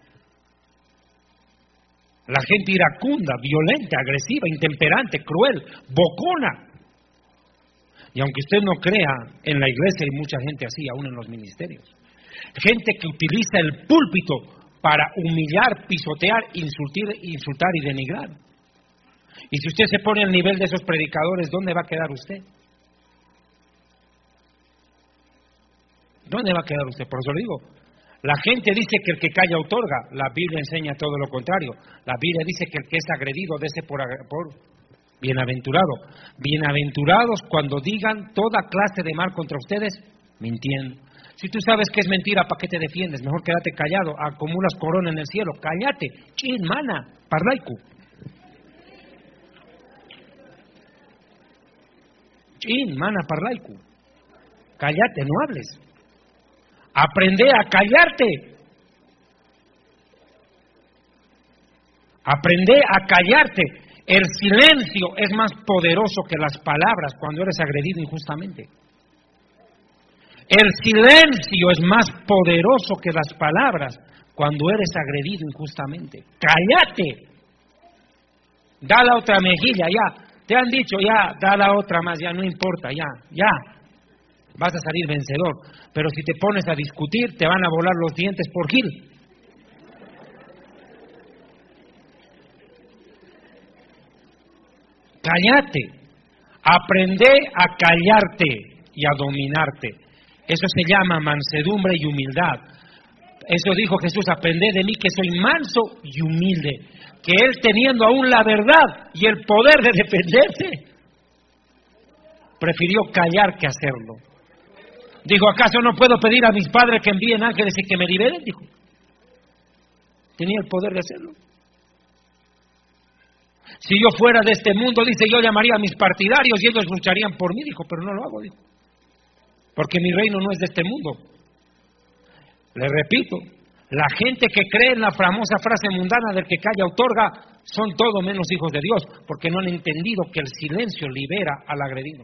La gente iracunda, violenta, agresiva, intemperante, cruel, bocona. Y aunque usted no crea, en la iglesia hay mucha gente así, aún en los ministerios. Gente que utiliza el púlpito para humillar, pisotear, insultar y denigrar. Y si usted se pone al nivel de esos predicadores, ¿dónde va a quedar usted? ¿Dónde va a quedar usted? Por eso le digo. La gente dice que el que calla otorga. La Biblia enseña todo lo contrario. La Biblia dice que el que es agredido dese por bienaventurado. Bienaventurados cuando digan toda clase de mal contra ustedes, mintiendo. Si tú sabes que es mentira, ¿para qué te defiendes? Mejor quédate callado, acumulas corona en el cielo. Cállate, chin, mana, parlaiku. Chin, mana, parlaiku. Cállate, no hables. Aprende a callarte. Aprende a callarte. El silencio es más poderoso que las palabras cuando eres agredido injustamente. El silencio es más poderoso que las palabras cuando eres agredido injustamente. ¡Cállate! Da la otra mejilla, ya. Te han dicho, ya, da la otra más, ya, no importa, ya. Vas a salir vencedor. Pero si te pones a discutir, te van a volar los dientes por gil. Cállate. Aprende a callarte y a dominarte. Eso se llama mansedumbre y humildad. Eso dijo Jesús, aprended de mí que soy manso y humilde. Que él teniendo aún la verdad y el poder de defenderse, prefirió callar que hacerlo. Dijo, ¿acaso no puedo pedir a mis padres que envíen ángeles y que me liberen? Dijo. Tenía el poder de hacerlo. Si yo fuera de este mundo, dice, yo llamaría a mis partidarios y ellos lucharían por mí. Dijo, pero no lo hago, dijo. Porque mi reino no es de este mundo. Le repito, la gente que cree en la famosa frase mundana del que calla otorga, son todo menos hijos de Dios, porque no han entendido que el silencio libera al agredido.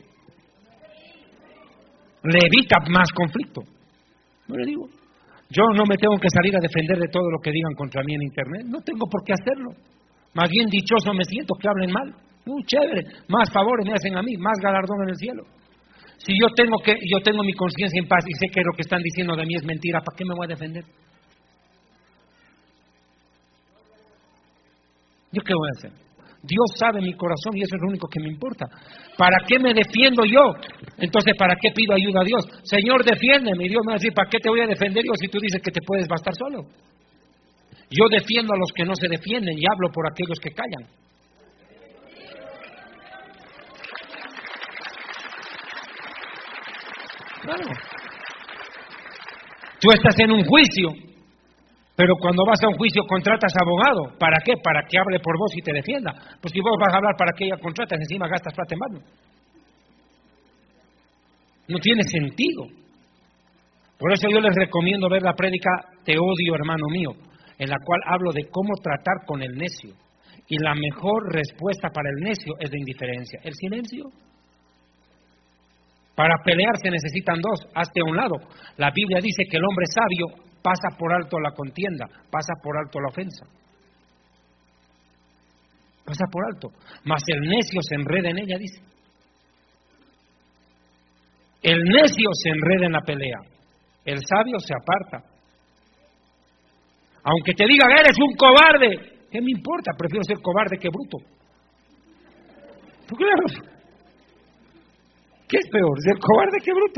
Le evita más conflicto. No le digo. Yo no me tengo que salir a defender de todo lo que digan contra mí en internet. No tengo por qué hacerlo. Más bien dichoso me siento que hablen mal. Muy chévere. Más favores me hacen a mí, más galardón en el cielo. Si yo tengo mi conciencia en paz y sé que lo que están diciendo de mí es mentira, ¿para qué me voy a defender? ¿Yo qué voy a hacer? Dios sabe mi corazón y eso es lo único que me importa. ¿Para qué me defiendo yo? Entonces, ¿para qué pido ayuda a Dios? Señor, defiéndeme. Y Dios me va a decir, ¿para qué te voy a defender yo si tú dices que te puedes bastar solo? Yo defiendo a los que no se defienden y hablo por aquellos que callan. Claro. Tú estás en un juicio, pero cuando vas a un juicio contratas abogado. ¿Para qué? Para que hable por vos y te defienda. Pues si vos vas a hablar, ¿para qué ella contratas? Encima gastas plata en vano. No tiene sentido. Por eso yo les recomiendo ver la prédica Te odio, hermano mío, en la cual hablo de cómo tratar con el necio. Y la mejor respuesta para el necio es la indiferencia. El silencio. Para pelear se necesitan dos, hazte a un lado. La Biblia dice que el hombre sabio pasa por alto la contienda, pasa por alto la ofensa. Pasa por alto. Mas el necio se enreda en ella, dice. El necio se enreda en la pelea. El sabio se aparta. Aunque te digan, eres un cobarde, ¿qué me importa? Prefiero ser cobarde que bruto. Claro. ¿Qué es peor? ¿Ser cobarde que bruto?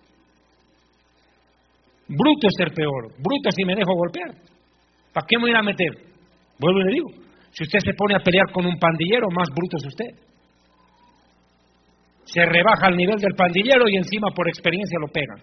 Bruto es ser peor. Bruto si me dejo golpear. ¿Para qué me voy a ir a meter? Vuelvo y le digo. Si usted se pone a pelear con un pandillero, más bruto es usted. Se rebaja al nivel del pandillero y encima por experiencia lo pegan.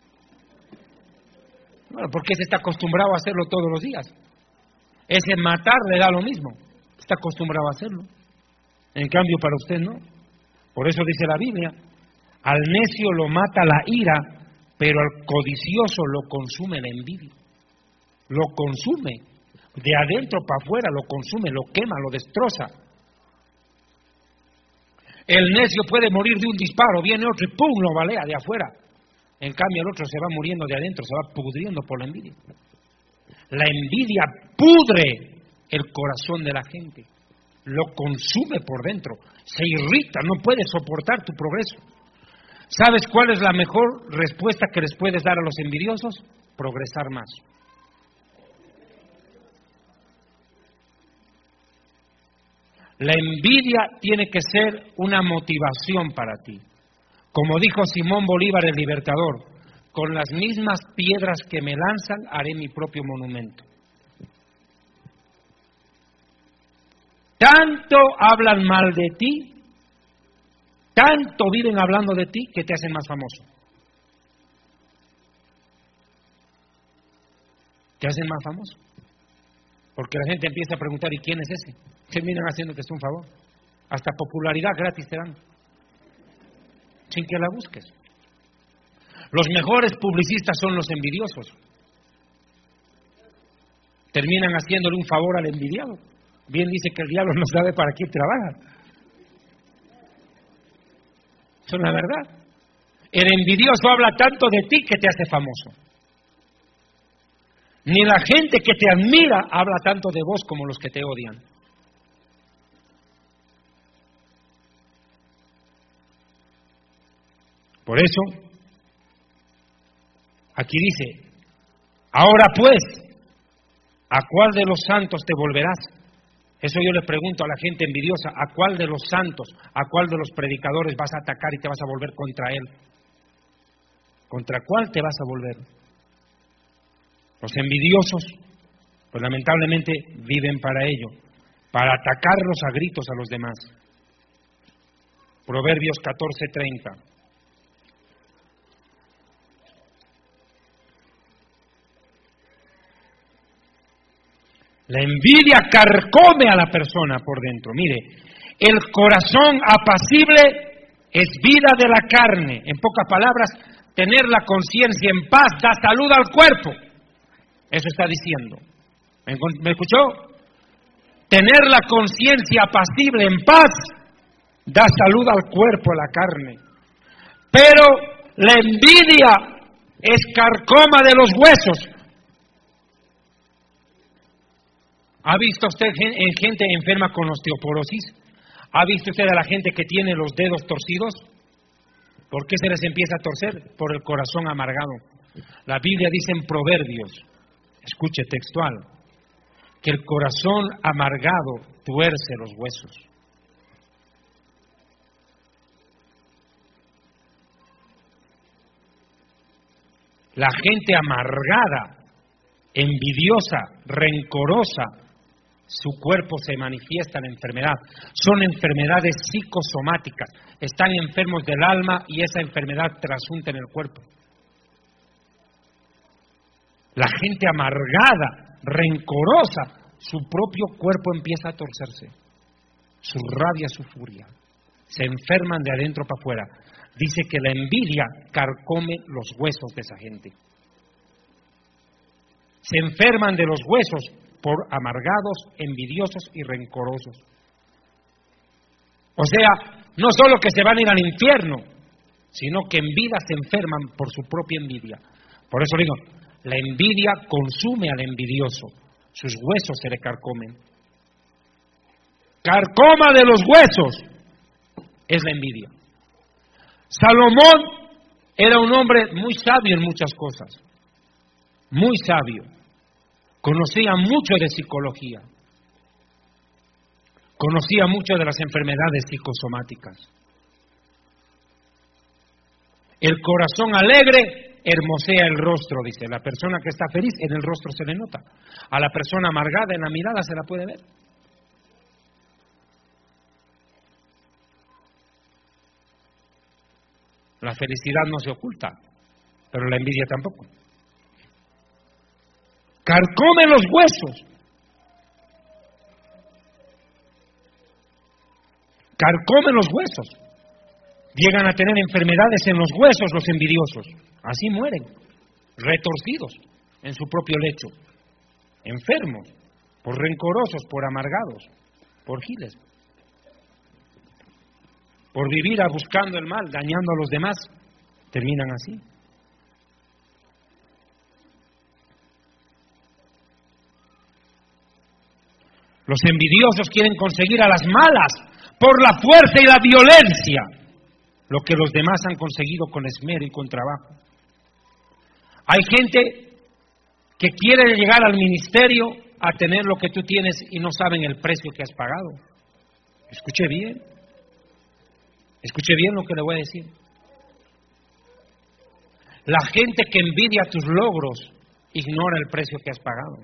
Bueno, porque se está acostumbrado a hacerlo todos los días. Ese matar le da lo mismo. Está acostumbrado a hacerlo. En cambio, para usted no. Por eso dice la Biblia, al necio lo mata la ira, pero al codicioso lo consume la envidia. Lo consume. De adentro para afuera lo consume, lo quema, lo destroza. El necio puede morir de un disparo, viene otro y ¡pum!, lo balea de afuera. En cambio el otro se va muriendo de adentro, se va pudriendo por la envidia. La envidia pudre el corazón de la gente, lo consume por dentro, se irrita, no puede soportar tu progreso. ¿Sabes cuál es la mejor respuesta que les puedes dar a los envidiosos? Progresar más. La envidia tiene que ser una motivación para ti. Como dijo Simón Bolívar, el libertador, con las mismas piedras que me lanzan haré mi propio monumento. Tanto hablan mal de ti, tanto viven hablando de ti, que te hacen más famoso. Te hacen más famoso. Porque la gente empieza a preguntar, ¿y quién es ese? Terminan haciéndote un favor. Hasta popularidad gratis te dan, sin que la busques. Los mejores publicistas son los envidiosos. Terminan haciéndole un favor al envidiado. Bien dice que el diablo no sabe para quién trabaja. Eso es la verdad. El envidioso habla tanto de ti que te hace famoso. Ni la gente que te admira habla tanto de vos como los que te odian. Por eso, aquí dice, ahora pues, ¿a cuál de los santos te volverás? Eso yo le pregunto a la gente envidiosa, ¿a cuál de los santos, a cuál de los predicadores vas a atacar y te vas a volver contra él? ¿Contra cuál te vas a volver? Los envidiosos, pues lamentablemente viven para ello, para atacarlos a gritos a los demás. Proverbios 14:30. La envidia carcome a la persona por dentro. Mire, el corazón apacible es vida de la carne. En pocas palabras, tener la conciencia en paz da salud al cuerpo. Eso está diciendo. ¿Me escuchó? Tener la conciencia apacible en paz da salud al cuerpo, a la carne. Pero la envidia es carcoma de los huesos. ¿Ha visto usted gente enferma con osteoporosis? ¿Ha visto usted a la gente que tiene los dedos torcidos? ¿Por qué se les empieza a torcer? Por el corazón amargado. La Biblia dice en Proverbios, escuche textual, que el corazón amargado tuerce los huesos. La gente amargada, envidiosa, rencorosa, su cuerpo se manifiesta en enfermedad. Son enfermedades psicosomáticas. Están enfermos del alma y esa enfermedad trasunta en el cuerpo. La gente amargada, rencorosa, su propio cuerpo empieza a torcerse. Su rabia, su furia. Se enferman de adentro para afuera. Dice que la envidia carcome los huesos de esa gente. Se enferman de los huesos por amargados, envidiosos y rencorosos. O sea, no solo que se van a ir al infierno, sino que en vida se enferman por su propia envidia. Por eso digo, la envidia consume al envidioso, sus huesos se le carcomen. Carcoma de los huesos es la envidia. Salomón era un hombre muy sabio en muchas cosas, muy sabio. Conocía mucho de psicología, conocía mucho de las enfermedades psicosomáticas. El corazón alegre hermosea el rostro, dice. La persona que está feliz en el rostro se le nota. A la persona amargada en la mirada se la puede ver. La felicidad no se oculta, pero la envidia tampoco. Carcome los huesos. Carcome los huesos. Llegan a tener enfermedades en los huesos los envidiosos. Así mueren, retorcidos en su propio lecho. Enfermos, por rencorosos, por amargados, por giles. Por vivir buscando el mal, dañando a los demás, terminan así. Los envidiosos quieren conseguir a las malas por la fuerza y la violencia lo que los demás han conseguido con esmero y con trabajo. Hay gente que quiere llegar al ministerio a tener lo que tú tienes y no saben el precio que has pagado. Escuche bien lo que le voy a decir. La gente que envidia tus logros ignora el precio que has pagado.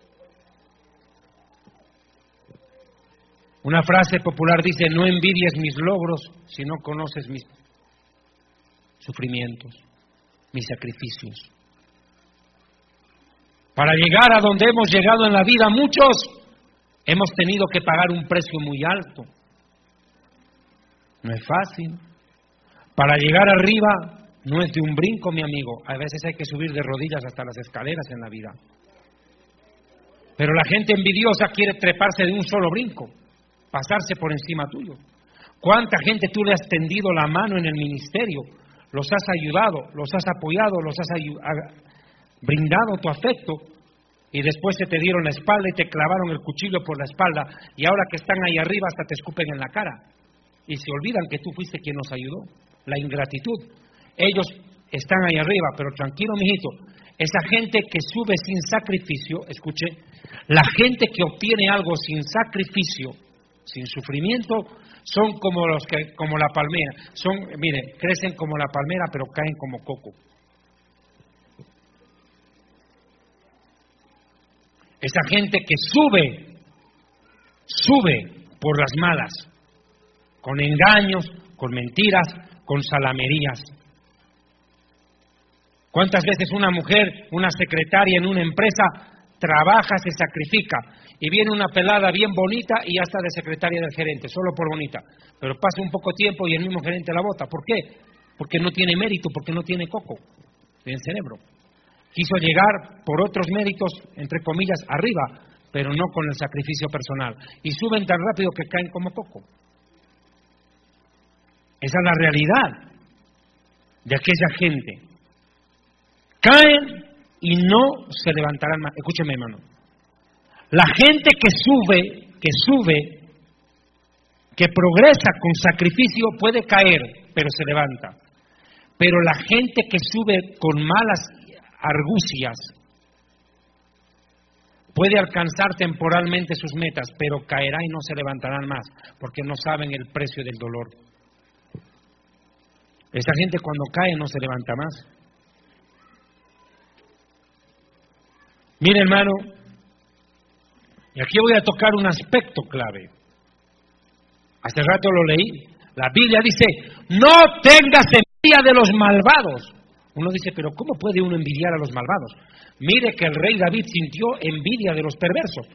Una frase popular dice: no envidies mis logros si no conoces mis sufrimientos, mis sacrificios. Para llegar a donde hemos llegado en la vida, muchos hemos tenido que pagar un precio muy alto. No es fácil. Para llegar arriba no es de un brinco, mi amigo. A veces hay que subir de rodillas hasta las escaleras en la vida. Pero la gente envidiosa quiere treparse de un solo brinco, pasarse por encima tuyo. ¿Cuánta gente tú le has tendido la mano en el ministerio? Los has ayudado, los has apoyado, los has brindado tu afecto, y después se te dieron la espalda y te clavaron el cuchillo por la espalda, y ahora que están ahí arriba hasta te escupen en la cara y se olvidan que tú fuiste quien nos ayudó. La ingratitud. Ellos están ahí arriba, pero tranquilo, mijito, esa gente que sube sin sacrificio, escuche, la gente que obtiene algo sin sacrificio, sin sufrimiento, son como la palmera. Mire, crecen como la palmera, pero caen como coco. Esa gente que sube por las malas, con engaños, con mentiras, con salamerías. ¿Cuántas veces una mujer, una secretaria en una empresa, trabaja, se sacrifica, y viene una pelada bien bonita y ya está de secretaria del gerente, solo por bonita? Pero pasa un poco tiempo y el mismo gerente la bota. ¿Por qué? Porque no tiene mérito, porque no tiene coco en el cerebro. Quiso llegar por otros méritos, entre comillas, arriba, pero no con el sacrificio personal. Y suben tan rápido que caen como coco. Esa es la realidad de aquella gente. Caen y no se levantarán más. Escúcheme, hermano. La gente que sube, que progresa con sacrificio puede caer, pero se levanta. Pero la gente que sube con malas argucias puede alcanzar temporalmente sus metas, pero caerá y no se levantarán más, porque no saben el precio del dolor. Esa gente cuando cae no se levanta más. Mire, hermano, y aquí voy a tocar un aspecto clave. Hace rato lo leí. La Biblia dice: no tengas envidia de los malvados. Uno dice: pero ¿cómo puede uno envidiar a los malvados? Mire que el rey David sintió envidia de los perversos.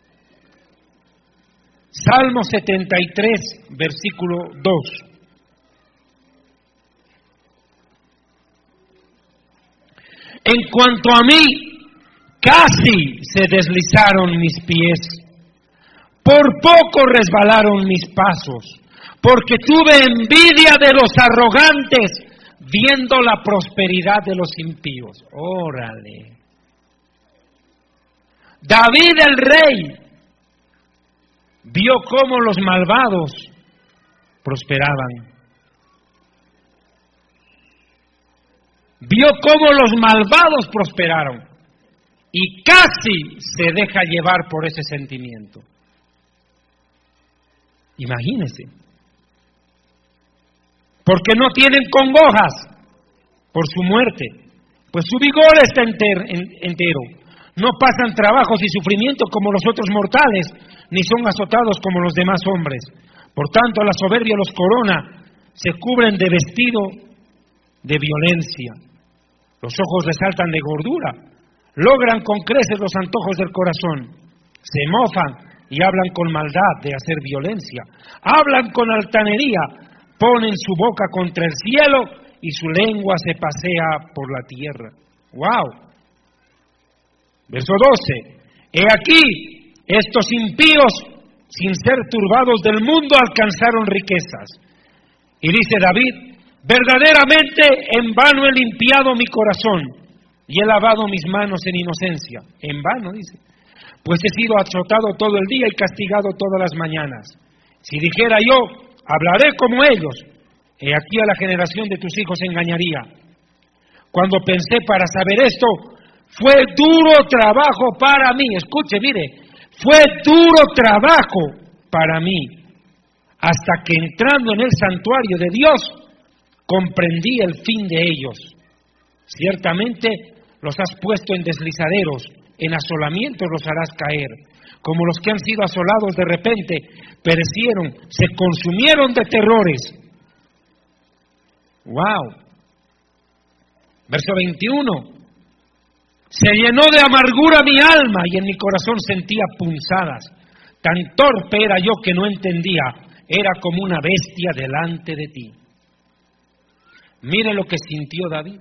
Salmo 73, versículo 2. En cuanto a mí, casi se deslizaron mis pies, por poco resbalaron mis pasos, porque tuve envidia de los arrogantes, viendo la prosperidad de los impíos. Órale. David el rey vio cómo los malvados prosperaban. Vio cómo los malvados prosperaron y casi se deja llevar por ese sentimiento. Imagínense. Porque no tienen congojas por su muerte, pues su vigor está entero. No pasan trabajos y sufrimientos como los otros mortales, ni son azotados como los demás hombres. Por tanto, la soberbia los corona, se cubren de vestido de violencia. Los ojos resaltan de gordura, logran con creces los antojos del corazón. Se mofan y hablan con maldad de hacer violencia. Hablan con altanería, ponen su boca contra el cielo y su lengua se pasea por la tierra. ¡Wow! Verso 12. He aquí, estos impíos, sin ser turbados del mundo, alcanzaron riquezas. Y dice David: verdaderamente en vano he limpiado mi corazón y he lavado mis manos en inocencia. En vano, dice, pues he sido azotado todo el día y castigado todas las mañanas. Si dijera yo: hablaré como ellos, he aquí a la generación de tus hijos engañaría. Cuando pensé para saber esto, fue duro trabajo para mí. Escuche, mire, fue duro trabajo para mí, hasta que entrando en el santuario de Dios, comprendí el fin de ellos. Ciertamente los has puesto en deslizaderos, en asolamientos los harás caer. Como los que han sido asolados de repente, perecieron, se consumieron de terrores. ¡Wow! Verso 21. Se llenó de amargura mi alma y en mi corazón sentía punzadas. Tan torpe era yo que no entendía, era como una bestia delante de ti. Mire lo que sintió David.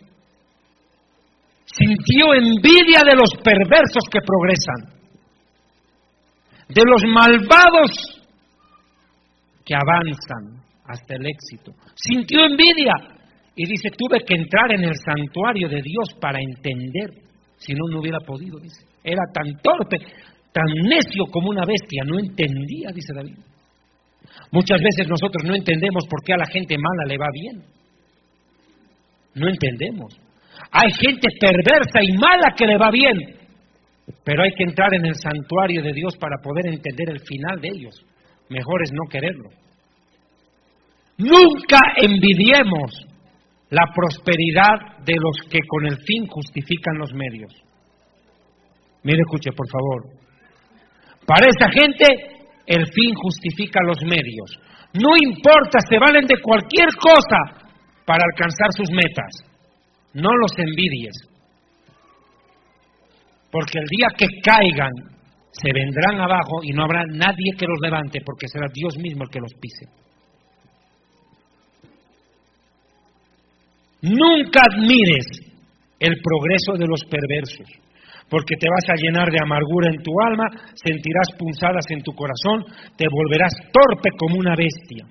Sintió envidia de los perversos que progresan, de los malvados que avanzan hasta el éxito. Sintió envidia y dice, tuve que entrar en el santuario de Dios para entender. Si no, no hubiera podido, dice. Era tan torpe, tan necio como una bestia, no entendía, dice David. Muchas veces nosotros no entendemos por qué a la gente mala le va bien. No entendemos. Hay gente perversa y mala que le va bien, pero hay que entrar en el santuario de Dios para poder entender el final de ellos. Mejor es no quererlo. Nunca envidiemos la prosperidad de los que con el fin justifican los medios. Mire, escuche, por favor. Para esa gente, el fin justifica los medios. No importa, se valen de cualquier cosa para alcanzar sus metas. No los envidies. Porque el día que caigan, se vendrán abajo y no habrá nadie que los levante, porque será Dios mismo el que los pise. Nunca admires el progreso de los perversos, porque te vas a llenar de amargura en tu alma, sentirás punzadas en tu corazón, te volverás torpe como una bestia.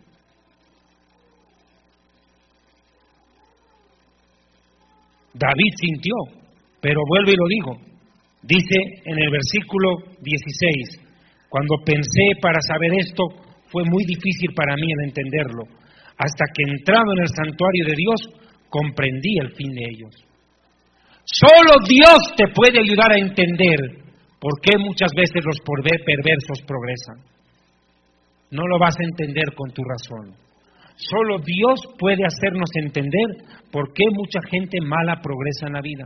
David sintió, pero vuelve y lo dijo. Dice en el versículo 16, cuando pensé para saber esto, fue muy difícil para mí el entenderlo, hasta que entrado en el santuario de Dios, comprendí el fin de ellos. Solo Dios te puede ayudar a entender por qué muchas veces los perversos progresan. No lo vas a entender con tu razón. Solo Dios puede hacernos entender por qué mucha gente mala progresa en la vida.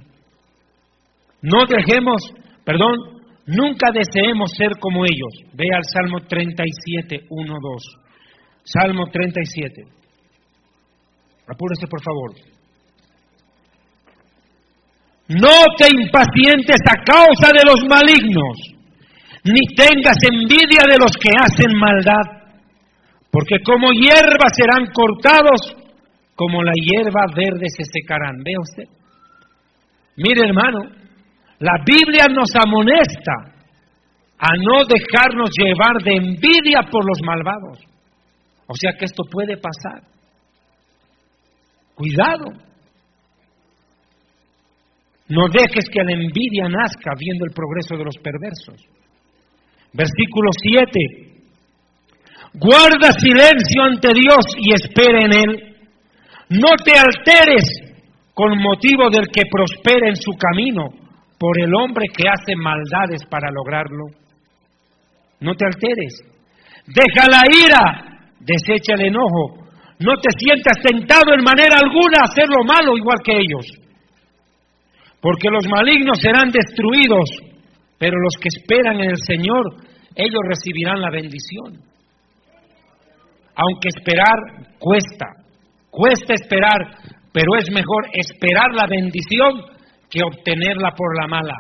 Nunca deseemos ser como ellos. Ve al Salmo 37, 1, 2. Salmo 37. Apúrese, por favor. No te impacientes a causa de los malignos, ni tengas envidia de los que hacen maldad, porque como hierba serán cortados, como la hierba verde se secarán. ¿Ve usted? Mire, hermano, la Biblia nos amonesta a no dejarnos llevar de envidia por los malvados. O sea que esto puede pasar. Cuidado. No dejes que la envidia nazca viendo el progreso de los perversos. Versículo 7. Guarda silencio ante Dios y espera en Él. No te alteres con motivo del que prospera en su camino, por el hombre que hace maldades para lograrlo. No te alteres. Deja la ira, desecha el enojo. No te sientas tentado en manera alguna a hacer lo malo igual que ellos. Porque los malignos serán destruidos, pero los que esperan en el Señor, ellos recibirán la bendición. Aunque esperar cuesta esperar, pero es mejor esperar la bendición que obtenerla por la mala.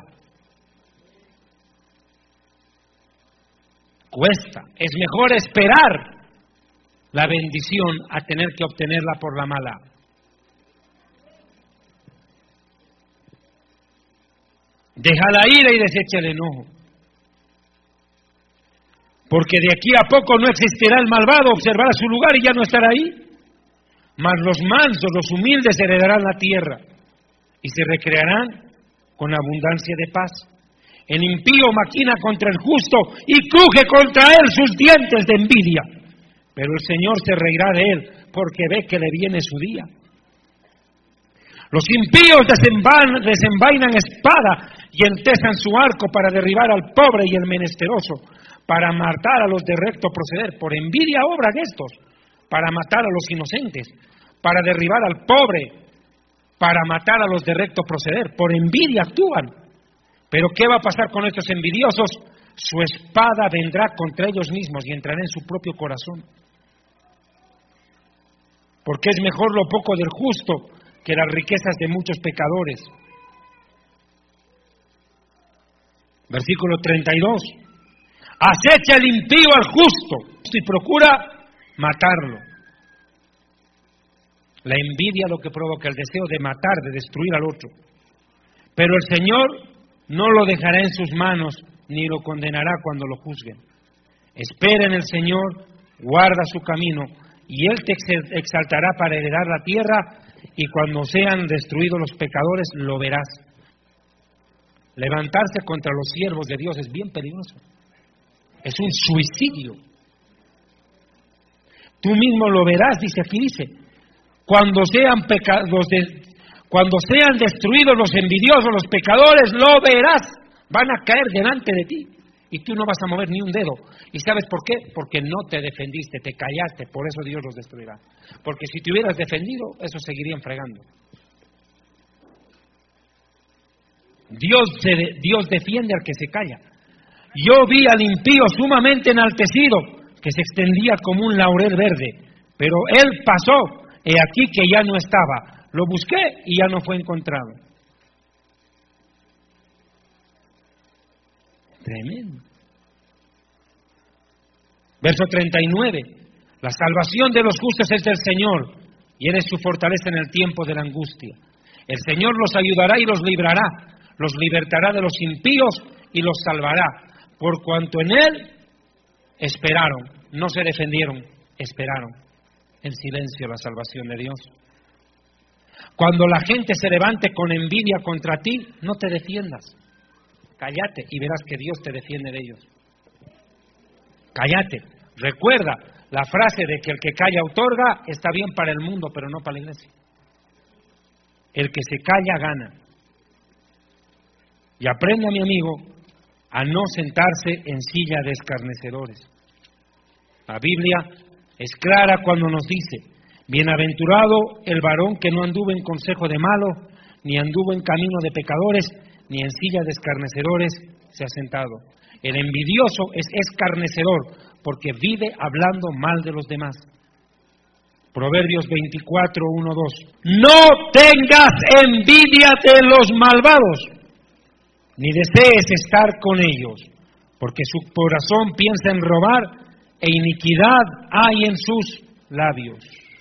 Cuesta, es mejor esperar la bendición a tener que obtenerla por la mala. Deja la ira y desecha el enojo. Porque de aquí a poco no existirá el malvado, observará su lugar y ya no estará ahí. Mas los mansos, los humildes heredarán la tierra y se recrearán con abundancia de paz. El impío maquina contra el justo y cruje contra él sus dientes de envidia. Pero el Señor se reirá de él porque ve que le viene su día. Los impíos desenvainan espada y entesan su arco para derribar al pobre y el menesteroso, para matar a los de recto proceder. Por envidia obran estos, para matar a los inocentes, para derribar al pobre para matar a los de recto proceder. Por envidia actúan. Pero ¿qué va a pasar con estos envidiosos? Su espada vendrá contra ellos mismos y entrará en su propio corazón. Porque es mejor lo poco del justo que las riquezas de muchos pecadores. Versículo 32. Acecha el impío al justo y procura matarlo. La envidia lo que provoca el deseo de matar, de destruir al otro. Pero el Señor no lo dejará en sus manos, ni lo condenará cuando lo juzguen. Espera en el Señor, guarda su camino, y Él te exaltará para heredar la tierra, y cuando sean destruidos los pecadores, lo verás. Levantarse contra los siervos de Dios es bien peligroso. Es un suicidio. Tú mismo lo verás, dice aquí, cuando sean destruidos los envidiosos, los pecadores, lo verás. Van a caer delante de ti y tú no vas a mover ni un dedo. ¿Y sabes por qué? Porque no te defendiste, te callaste, por eso Dios los destruirá. Porque si te hubieras defendido, esos seguirían fregando. Dios defiende al que se calla. Yo vi al impío sumamente enaltecido, que se extendía como un laurel verde, pero él pasó, he aquí que ya no estaba. Lo busqué y ya no fue encontrado. Tremendo. Verso 39. La salvación de los justos es del Señor, y Él es su fortaleza en el tiempo de la angustia. El Señor los ayudará y los librará, los libertará de los impíos y los salvará, por cuanto en Él esperaron, no se defendieron, esperaron en silencio la salvación de Dios. Cuando la gente se levante con envidia contra ti, no te defiendas. Cállate y verás que Dios te defiende de ellos. Cállate. Recuerda la frase de que el que calla otorga, está bien para el mundo, pero no para la iglesia. El que se calla gana. Y aprenda, mi amigo, a no sentarse en silla de escarnecedores. La Biblia es clara cuando nos dice: bienaventurado el varón que no anduvo en consejo de malo, ni anduvo en camino de pecadores, ni en silla de escarnecedores se ha sentado. El envidioso es escarnecedor, porque vive hablando mal de los demás. Proverbios 24, 1, 2. No tengas envidia de los malvados, ni desees estar con ellos, porque su corazón piensa en robar, e iniquidad hay en sus labios.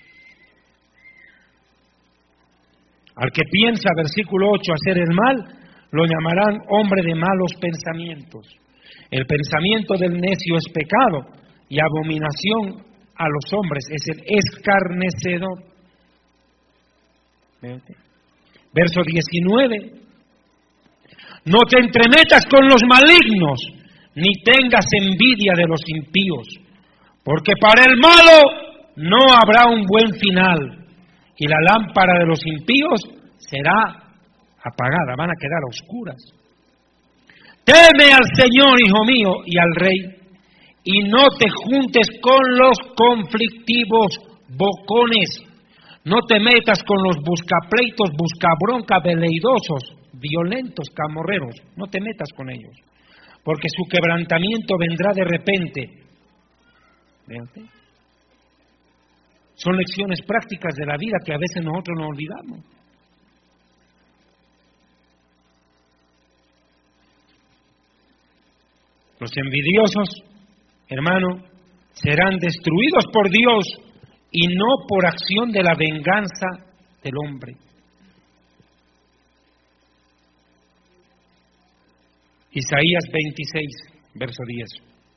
Al que piensa, versículo 8, hacer el mal, lo llamarán hombre de malos pensamientos. El pensamiento del necio es pecado, y abominación a los hombres es el escarnecedor. Verso 19. No te entremetas con los malignos, ni tengas envidia de los impíos, porque para el malo no habrá un buen final, y la lámpara de los impíos será apagada, van a quedar a oscuras. Teme al Señor, hijo mío, y al Rey, y no te juntes con los conflictivos bocones. No te metas con los buscapleitos, buscabronca, veleidosos, violentos, camorreros. No te metas con ellos, porque su quebrantamiento vendrá de repente. ¿Véate? Son lecciones prácticas de la vida que a veces nosotros nos olvidamos. Los envidiosos, hermano, serán destruidos por Dios y no por acción de la venganza del hombre. Isaías 26, verso 10.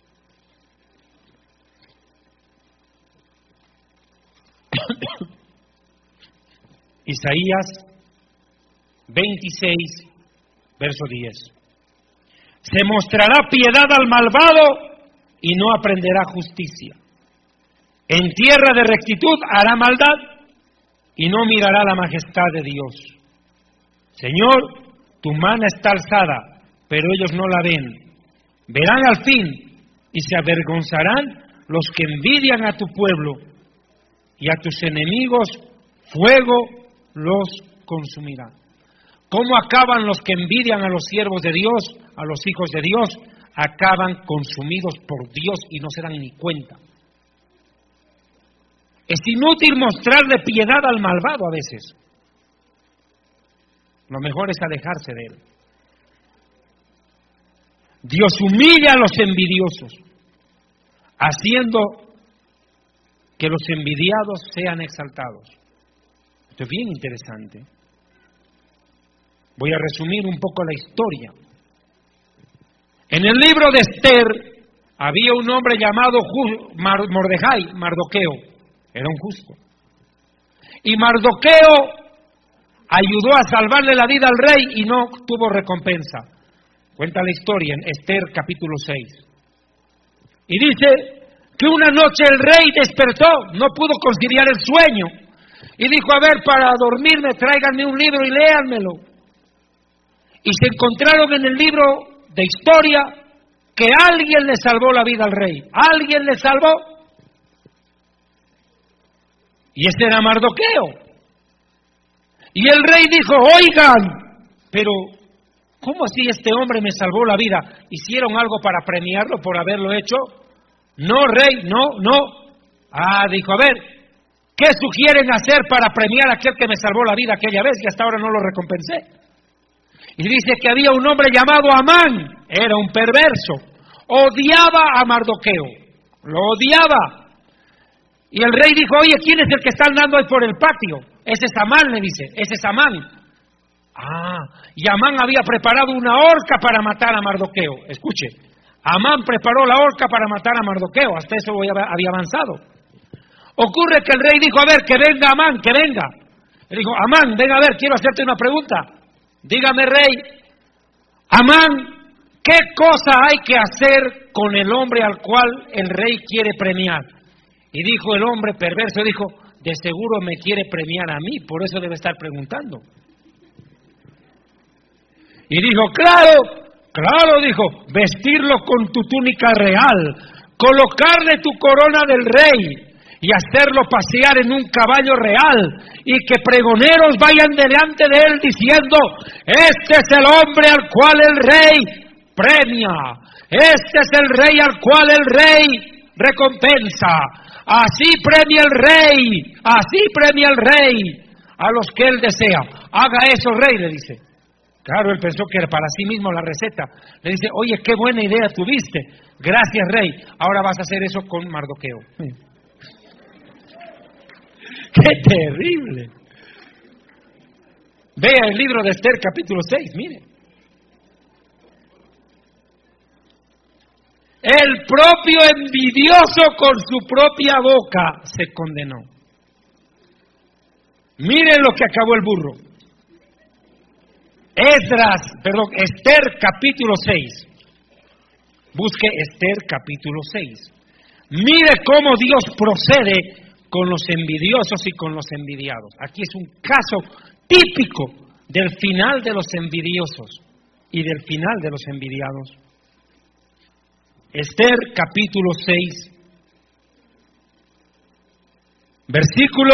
Isaías 26, verso 10. Se mostrará piedad al malvado y no aprenderá justicia. En tierra de rectitud hará maldad y no mirará la majestad de Dios. Señor, tu mano está alzada, pero ellos no la ven. Verán al fin y se avergonzarán los que envidian a tu pueblo, y a tus enemigos fuego los consumirá. ¿Cómo acaban los que envidian a los siervos de Dios, a los hijos de Dios? Acaban consumidos por Dios y no se dan ni cuenta. Es inútil mostrarle piedad al malvado a veces. Lo mejor es alejarse de él. Dios humilla a los envidiosos, haciendo que los envidiados sean exaltados. Esto es bien interesante. Voy a resumir un poco la historia. En el libro de Esther había un hombre llamado Mardoqueo. Era un justo. Y Mardoqueo ayudó a salvarle la vida al rey y no tuvo recompensa. Cuenta la historia en Esther capítulo 6. Y dice que una noche el rey despertó, no pudo conciliar el sueño. Y dijo, a ver, para dormirme, tráiganme un libro y léanmelo. Y se encontraron en el libro de historia que alguien le salvó la vida al rey. ¿Alguien le salvó? Y ese era Mardoqueo. Y el rey dijo, oigan, pero ¿cómo así este hombre me salvó la vida? ¿Hicieron algo para premiarlo por haberlo hecho? No, rey, no. Dijo, a ver, ¿qué sugieren hacer para premiar a aquel que me salvó la vida aquella vez y hasta ahora no lo recompensé? Y dice que había un hombre llamado Amán, era un perverso, odiaba a Mardoqueo, lo odiaba. Y el rey dijo, oye, ¿quién es el que está andando ahí por el patio? Ese es Amán, le dice, ese es Amán. Y Amán había preparado una horca para matar a Mardoqueo. Escuche, Amán preparó la horca para matar a Mardoqueo, hasta eso había avanzado. Ocurre que el rey dijo, a ver, que venga Amán, que venga. Él dijo, Amán, ven a ver, quiero hacerte una pregunta. Dígame, rey, Amán, ¿qué cosa hay que hacer con el hombre al cual el rey quiere premiar? Y dijo el hombre perverso, dijo, de seguro me quiere premiar a mí, por eso debe estar preguntando. Y dijo, claro, dijo, vestirlo con tu túnica real, colocarle tu corona del rey y hacerlo pasear en un caballo real y que pregoneros vayan delante de él diciendo, este es el hombre al cual el rey premia, este es el rey al cual el rey recompensa, así premia el rey a los que él desea. Haga eso, rey, le dice. Claro, él pensó que era para sí mismo la receta. Le dice, oye, qué buena idea tuviste. Gracias, rey. Ahora vas a hacer eso con Mardoqueo. ¡Qué terrible! Vea el libro de Esther, capítulo 6, mire. El propio envidioso con su propia boca se condenó. Miren lo que acabó el burro. Esther capítulo 6. Busque Esther capítulo 6. Mire cómo Dios procede con los envidiosos y con los envidiados. Aquí es un caso típico del final de los envidiosos y del final de los envidiados. Esther capítulo 6, versículo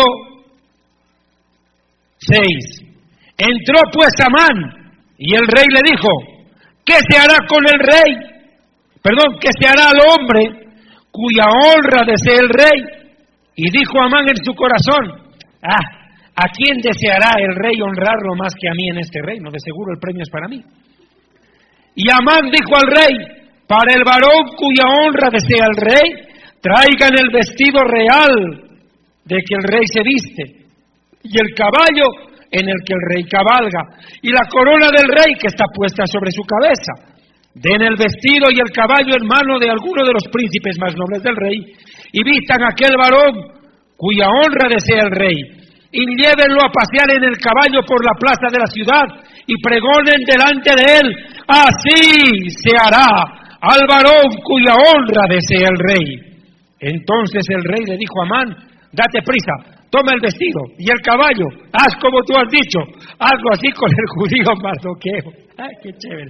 6. Entró pues Amán y el rey le dijo, ¿qué se hará con el rey? ¿Qué se hará al hombre cuya honra desea el rey? Y dijo Amán en su corazón, ¿a quién deseará el rey honrarlo más que a mí en este reino? De seguro el premio es para mí. Y Amán dijo al rey, para el varón cuya honra desea el rey, traigan el vestido real de que el rey se viste, y el caballo en el que el rey cabalga, y la corona del rey que está puesta sobre su cabeza. Den el vestido y el caballo en mano de alguno de los príncipes más nobles del rey, y vistan a aquel varón cuya honra desea el rey, y llévenlo a pasear en el caballo por la plaza de la ciudad, y pregonen delante de él, así se hará al varón cuya honra desea el rey. Entonces el rey le dijo a Amán, date prisa, toma el vestido y el caballo, haz como tú has dicho, hazlo así con el judío Mardoqueo. ¡Ay, qué chévere!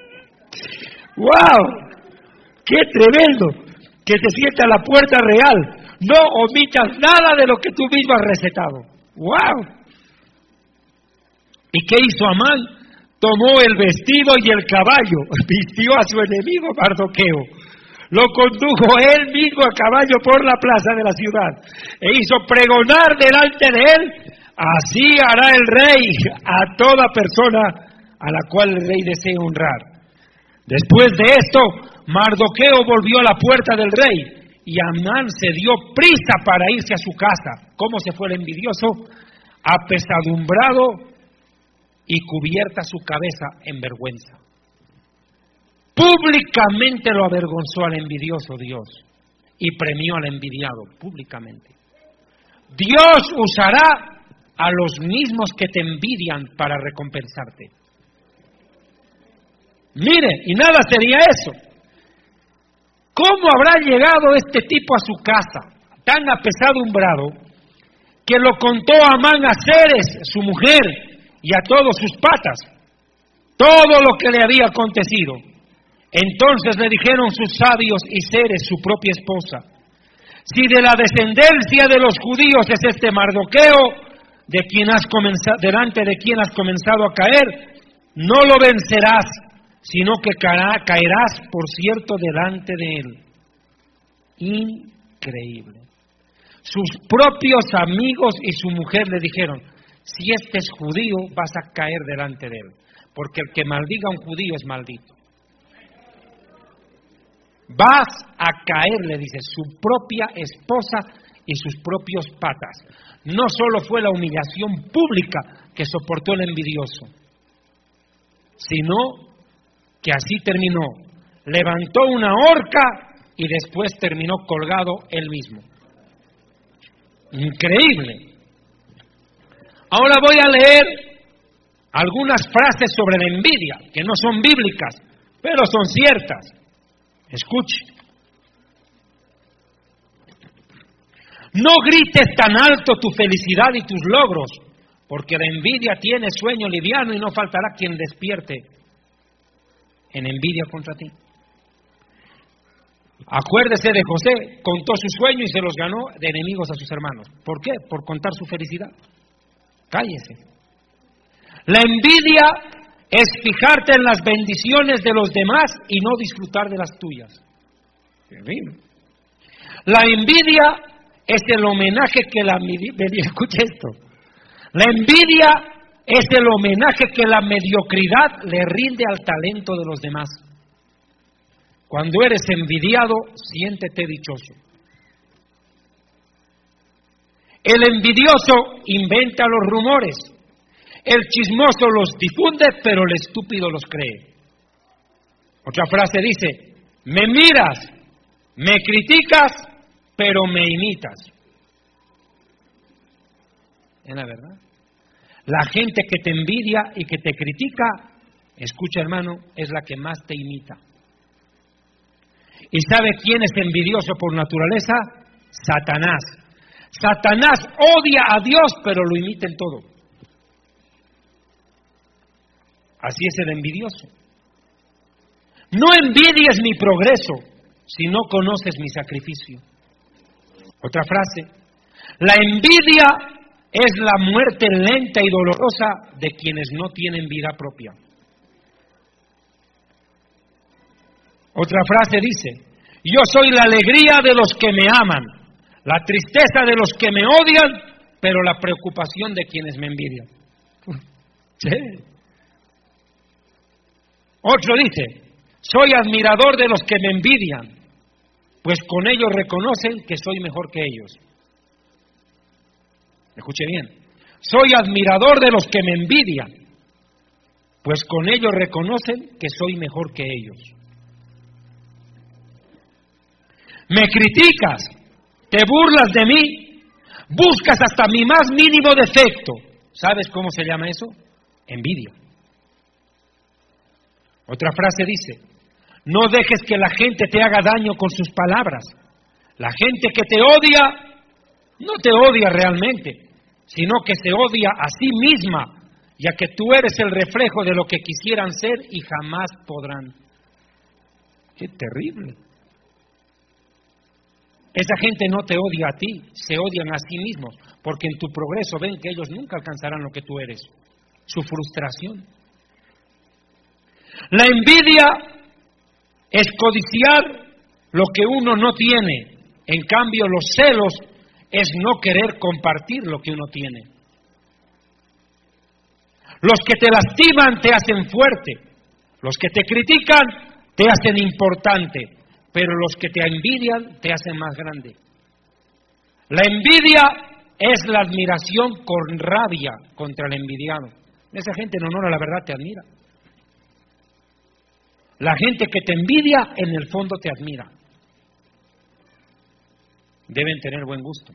¡Wow! ¡Qué tremendo! Que te sienta a la puerta real, no omitas nada de lo que tú mismo has recetado. ¡Wow! ¿Y qué hizo Amán? Tomó el vestido y el caballo, vistió a su enemigo Mardoqueo, lo condujo él mismo a caballo por la plaza de la ciudad e hizo pregonar delante de él: así hará el rey a toda persona a la cual el rey desee honrar. Después de esto, Mardoqueo volvió a la puerta del rey y Amán se dio prisa para irse a su casa. ¿Cómo se fue el envidioso? Apesadumbrado y cubierta su cabeza en vergüenza. Públicamente lo avergonzó al envidioso Dios y premió al envidiado públicamente. Dios usará a los mismos que te envidian para recompensarte. Mire, y nada sería eso. ¿Cómo habrá llegado este tipo a su casa, tan apesadumbrado, que lo contó a Amán a Zeres, su mujer, y a todos sus patas, todo lo que le había acontecido? Entonces le dijeron sus sabios y Zeres, su propia esposa: si de la descendencia de los judíos es este Mardoqueo, delante de quien has comenzado a caer, no lo vencerás, sino que caerás, por cierto, delante de él. Increíble. Sus propios amigos y su mujer le dijeron: si este es judío, vas a caer delante de él, porque el que maldiga a un judío es maldito. Vas a caer, le dice, su propia esposa y sus propios patas. No solo fue la humillación pública que soportó el envidioso, sino que así terminó. Levantó una horca y después terminó colgado él mismo. Increíble. Ahora voy a leer algunas frases sobre la envidia, que no son bíblicas, pero son ciertas. Escuche. No grites tan alto tu felicidad y tus logros, porque la envidia tiene sueño liviano y no faltará quien despierte en envidia contra ti. Acuérdese de José, contó su sueño y se los ganó de enemigos a sus hermanos. ¿Por qué? Por contar su felicidad. Cállese. La envidia es fijarte en las bendiciones de los demás y no disfrutar de las tuyas. Terrible. La envidia es el homenaje que escuche esto. La envidia es el homenaje que la mediocridad le rinde al talento de los demás. Cuando eres envidiado, siéntete dichoso. El envidioso inventa los rumores, el chismoso los difunde, pero el estúpido los cree. Otra frase dice: me miras, me criticas, pero me imitas. ¿Es la verdad? La gente que te envidia y que te critica, escucha hermano, es la que más te imita. ¿Y sabe quién es envidioso por naturaleza? Satanás. Satanás odia a Dios, pero lo imita en todo. Así es el envidioso. No envidies mi progreso si no conoces mi sacrificio. Otra frase: la envidia es la muerte lenta y dolorosa de quienes no tienen vida propia. Otra frase dice: yo soy la alegría de los que me aman, la tristeza de los que me odian, pero la preocupación de quienes me envidian. Sí. Otro dice: soy admirador de los que me envidian, pues con ellos reconocen que soy mejor que ellos. Escuche bien: soy admirador de los que me envidian, pues con ellos reconocen que soy mejor que ellos. Me criticas, te burlas de mí, buscas hasta mi más mínimo defecto. ¿Sabes cómo se llama eso? Envidia. Otra frase dice: no dejes que la gente te haga daño con sus palabras. La gente que te odia, no te odia realmente, sino que se odia a sí misma, ya que tú eres el reflejo de lo que quisieran ser y jamás podrán. ¡Qué terrible! Esa gente no te odia a ti, se odian a sí mismos, porque en tu progreso ven que ellos nunca alcanzarán lo que tú eres. su frustración. La envidia es codiciar lo que uno no tiene. En cambio, los celos es no querer compartir lo que uno tiene. Los que te lastiman te hacen fuerte. Los que te critican te hacen importante. Pero los que te envidian te hacen más grande. La envidia es la admiración con rabia contra el envidiado. Esa gente en honor a la verdad te admira. La gente que te envidia en el fondo te admira. Deben tener buen gusto.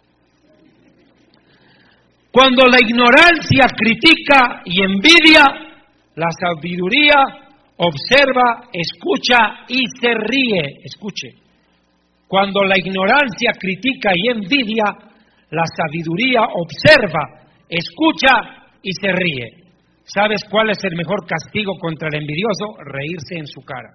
Cuando la ignorancia critica y envidia, la sabiduría observa, escucha y se ríe. Escuche. Cuando la ignorancia critica y envidia, la sabiduría observa, escucha y se ríe. ¿Sabes cuál es el mejor castigo contra el envidioso? Reírse en su cara.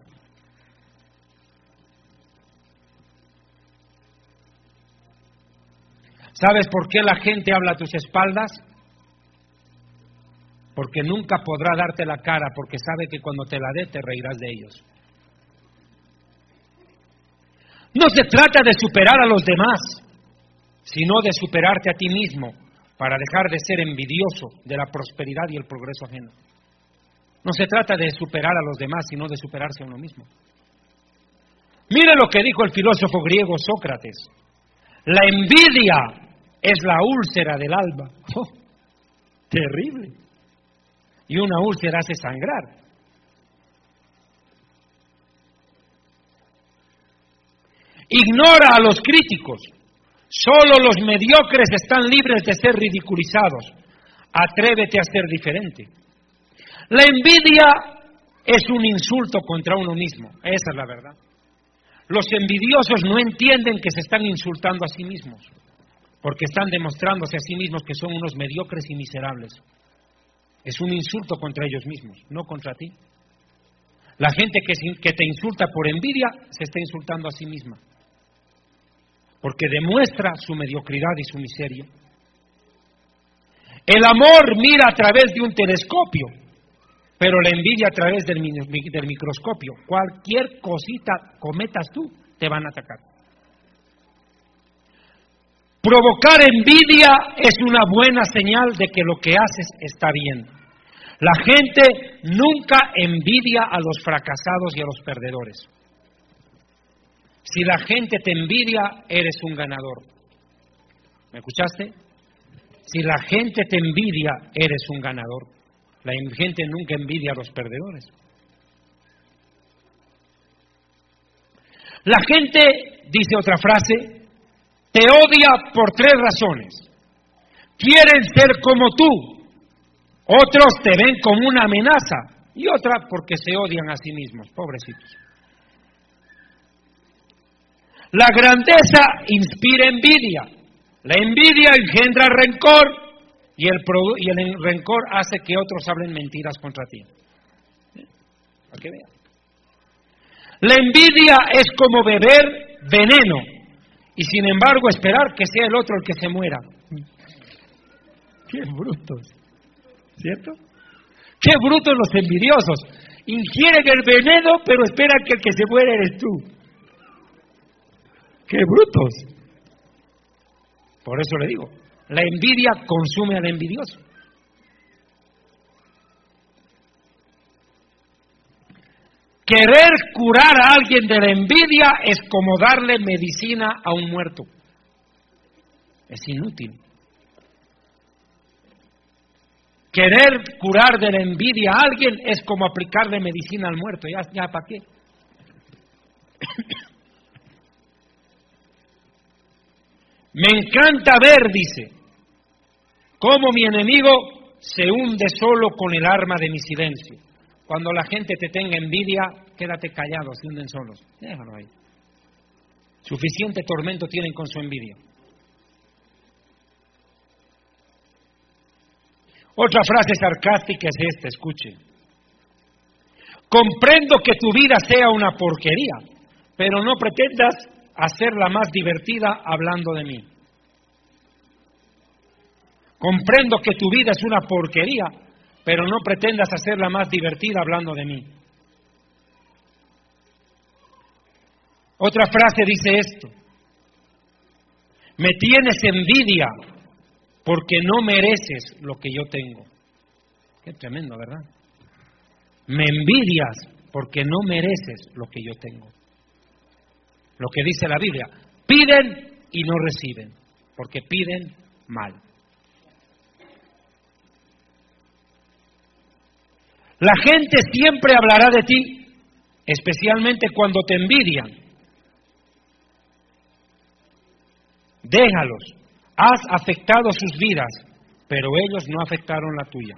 ¿Sabes por qué la gente habla a tus espaldas? Porque nunca podrá darte la cara, porque sabe que cuando te la dé te reirás de ellos. No se trata de superar a los demás, sino de superarte a ti mismo, para dejar de ser envidioso de la prosperidad y el progreso ajeno. No se trata de superar a los demás, sino de superarse a uno mismo. Mire lo que dijo el filósofo griego Sócrates. La envidia es la úlcera del alma. ¡Oh, terrible! Y una úlcera hace sangrar. Ignora a los críticos. Solo los mediocres están libres de ser ridiculizados. Atrévete a ser diferente. La envidia es un insulto contra uno mismo. Esa es la verdad. Los envidiosos no entienden que se están insultando a sí mismos, porque están demostrándose a sí mismos que son unos mediocres y miserables. Es un insulto contra ellos mismos, no contra ti. La gente que te insulta por envidia se está insultando a sí misma, porque demuestra su mediocridad y su miseria. El amor mira a través de un telescopio, pero la envidia a través del microscopio. Cualquier cosita cometas tú, te van a atacar. Provocar envidia es una buena señal de que lo que haces está bien. La gente nunca envidia a los fracasados y a los perdedores. Si la gente te envidia, eres un ganador. ¿Me escuchaste? Si la gente te envidia, eres un ganador. La gente nunca envidia a los perdedores. La gente, dice otra frase, te odia por 3 razones. Quieren ser como tú. Otros te ven como una amenaza. Y otra porque se odian a sí mismos, pobrecitos. La grandeza inspira envidia. La envidia engendra rencor. Y el rencor hace que otros hablen mentiras contra ti. Para que vean. La envidia es como beber veneno y sin embargo esperar que sea el otro el que se muera. ¡Qué brutos! ¿Cierto? ¡Qué brutos los envidiosos! Ingieren el veneno pero esperan que el que se muera eres tú. ¡Qué brutos! Por eso le digo, la envidia consume al envidioso. Querer curar a alguien de la envidia es como darle medicina a un muerto. Es inútil. Querer curar de la envidia a alguien es como aplicarle medicina al muerto. ¿Ya para qué? Me encanta ver, dice, cómo mi enemigo se hunde solo con el arma de mi silencio. Cuando la gente te tenga envidia, quédate callado, se hunden solos. Déjalo ahí. Suficiente tormento tienen con su envidia. Otra frase sarcástica es esta, escuche. Comprendo que tu vida sea una porquería, pero no pretendas hacerla más divertida hablando de mí. Comprendo que tu vida es una porquería, pero no pretendas hacerla más divertida hablando de mí. Otra frase dice esto: me tienes envidia porque no mereces lo que yo tengo. Qué tremendo, ¿verdad? Me envidias porque no mereces lo que yo tengo. Lo que dice la Biblia: piden y no reciben, porque piden mal. La gente siempre hablará de ti, especialmente cuando te envidian. Déjalos, has afectado sus vidas, pero ellos no afectaron la tuya.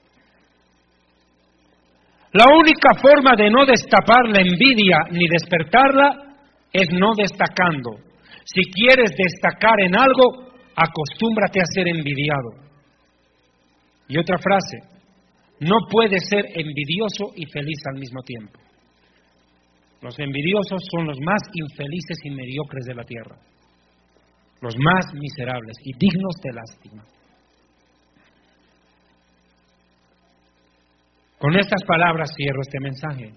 La única forma de no destapar la envidia ni despertarla es no destacando. Si quieres destacar en algo, acostúmbrate a ser envidiado. Y otra frase: no puedes ser envidioso y feliz al mismo tiempo. Los envidiosos son los más infelices y mediocres de la tierra, los más miserables y dignos de lástima. Con estas palabras cierro este mensaje.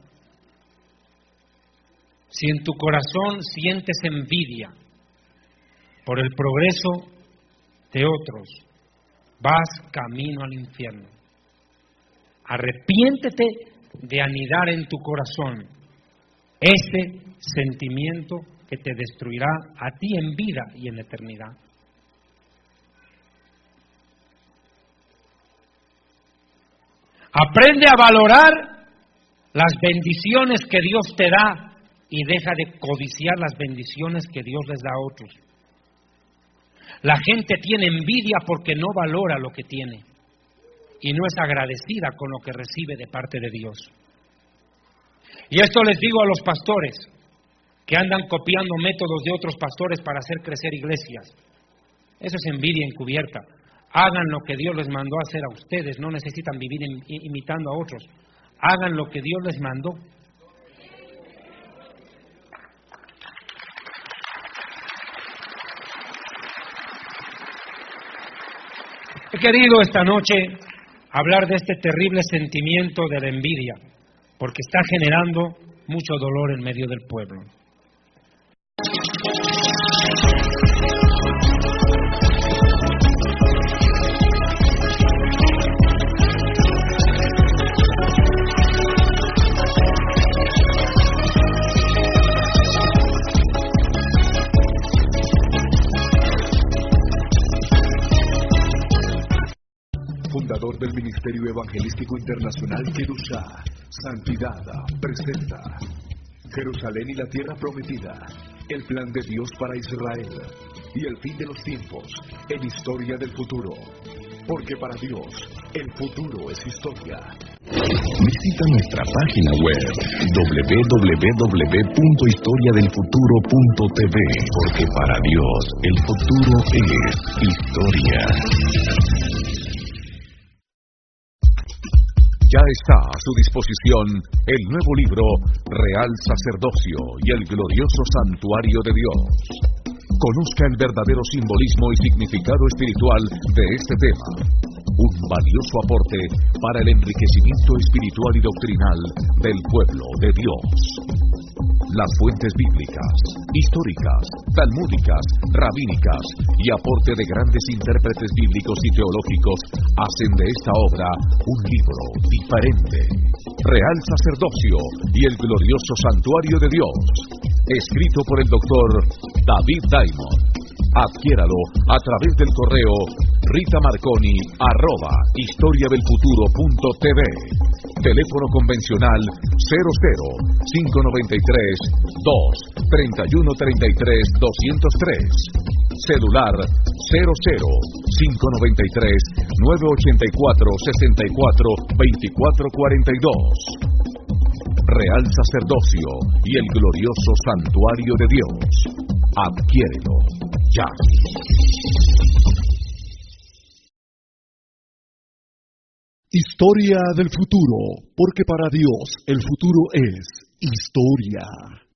Si en tu corazón sientes envidia por el progreso de otros, vas camino al infierno. Arrepiéntete de anidar en tu corazón ese sentimiento que te destruirá a ti en vida y en eternidad. Aprende a valorar las bendiciones que Dios te da y deja de codiciar las bendiciones que Dios les da a otros. La gente tiene envidia porque no valora lo que tiene y no es agradecida con lo que recibe de parte de Dios. Y esto les digo a los pastores que andan copiando métodos de otros pastores para hacer crecer iglesias. Eso es envidia encubierta. Hagan lo que Dios les mandó a hacer a ustedes, no necesitan vivir imitando a otros. Hagan lo que Dios les mandó. He querido esta noche hablar de este terrible sentimiento de la envidia, porque está generando mucho dolor en medio del pueblo. Fundador del Ministerio Evangelístico Internacional Kedushá, Santidad, presenta Jerusalén y la Tierra Prometida, el plan de Dios para Israel y el fin de los tiempos en Historia del Futuro. Porque para Dios, el futuro es historia. Visita nuestra página web www.historiadelfuturo.tv, porque para Dios, el futuro es historia. Ya está a su disposición el nuevo libro Real Sacerdocio y el Glorioso Santuario de Dios. Conozca el verdadero simbolismo y significado espiritual de este tema. Un valioso aporte para el enriquecimiento espiritual y doctrinal del pueblo de Dios. Las fuentes bíblicas, históricas, talmúdicas, rabínicas y aporte de grandes intérpretes bíblicos y teológicos hacen de esta obra un libro diferente. Real Sacerdocio y el Glorioso Santuario de Dios. Escrito por el doctor David Diamond. Adquiéralo a través del correo ritamarconi@historiadelfuturo.tv. Teléfono convencional 00-593-2-3133-203. Celular 00-594-64-2442. Real Sacerdocio y el Glorioso Santuario de Dios. Adquiérelo ya. Historia del futuro, porque para Dios el futuro es historia.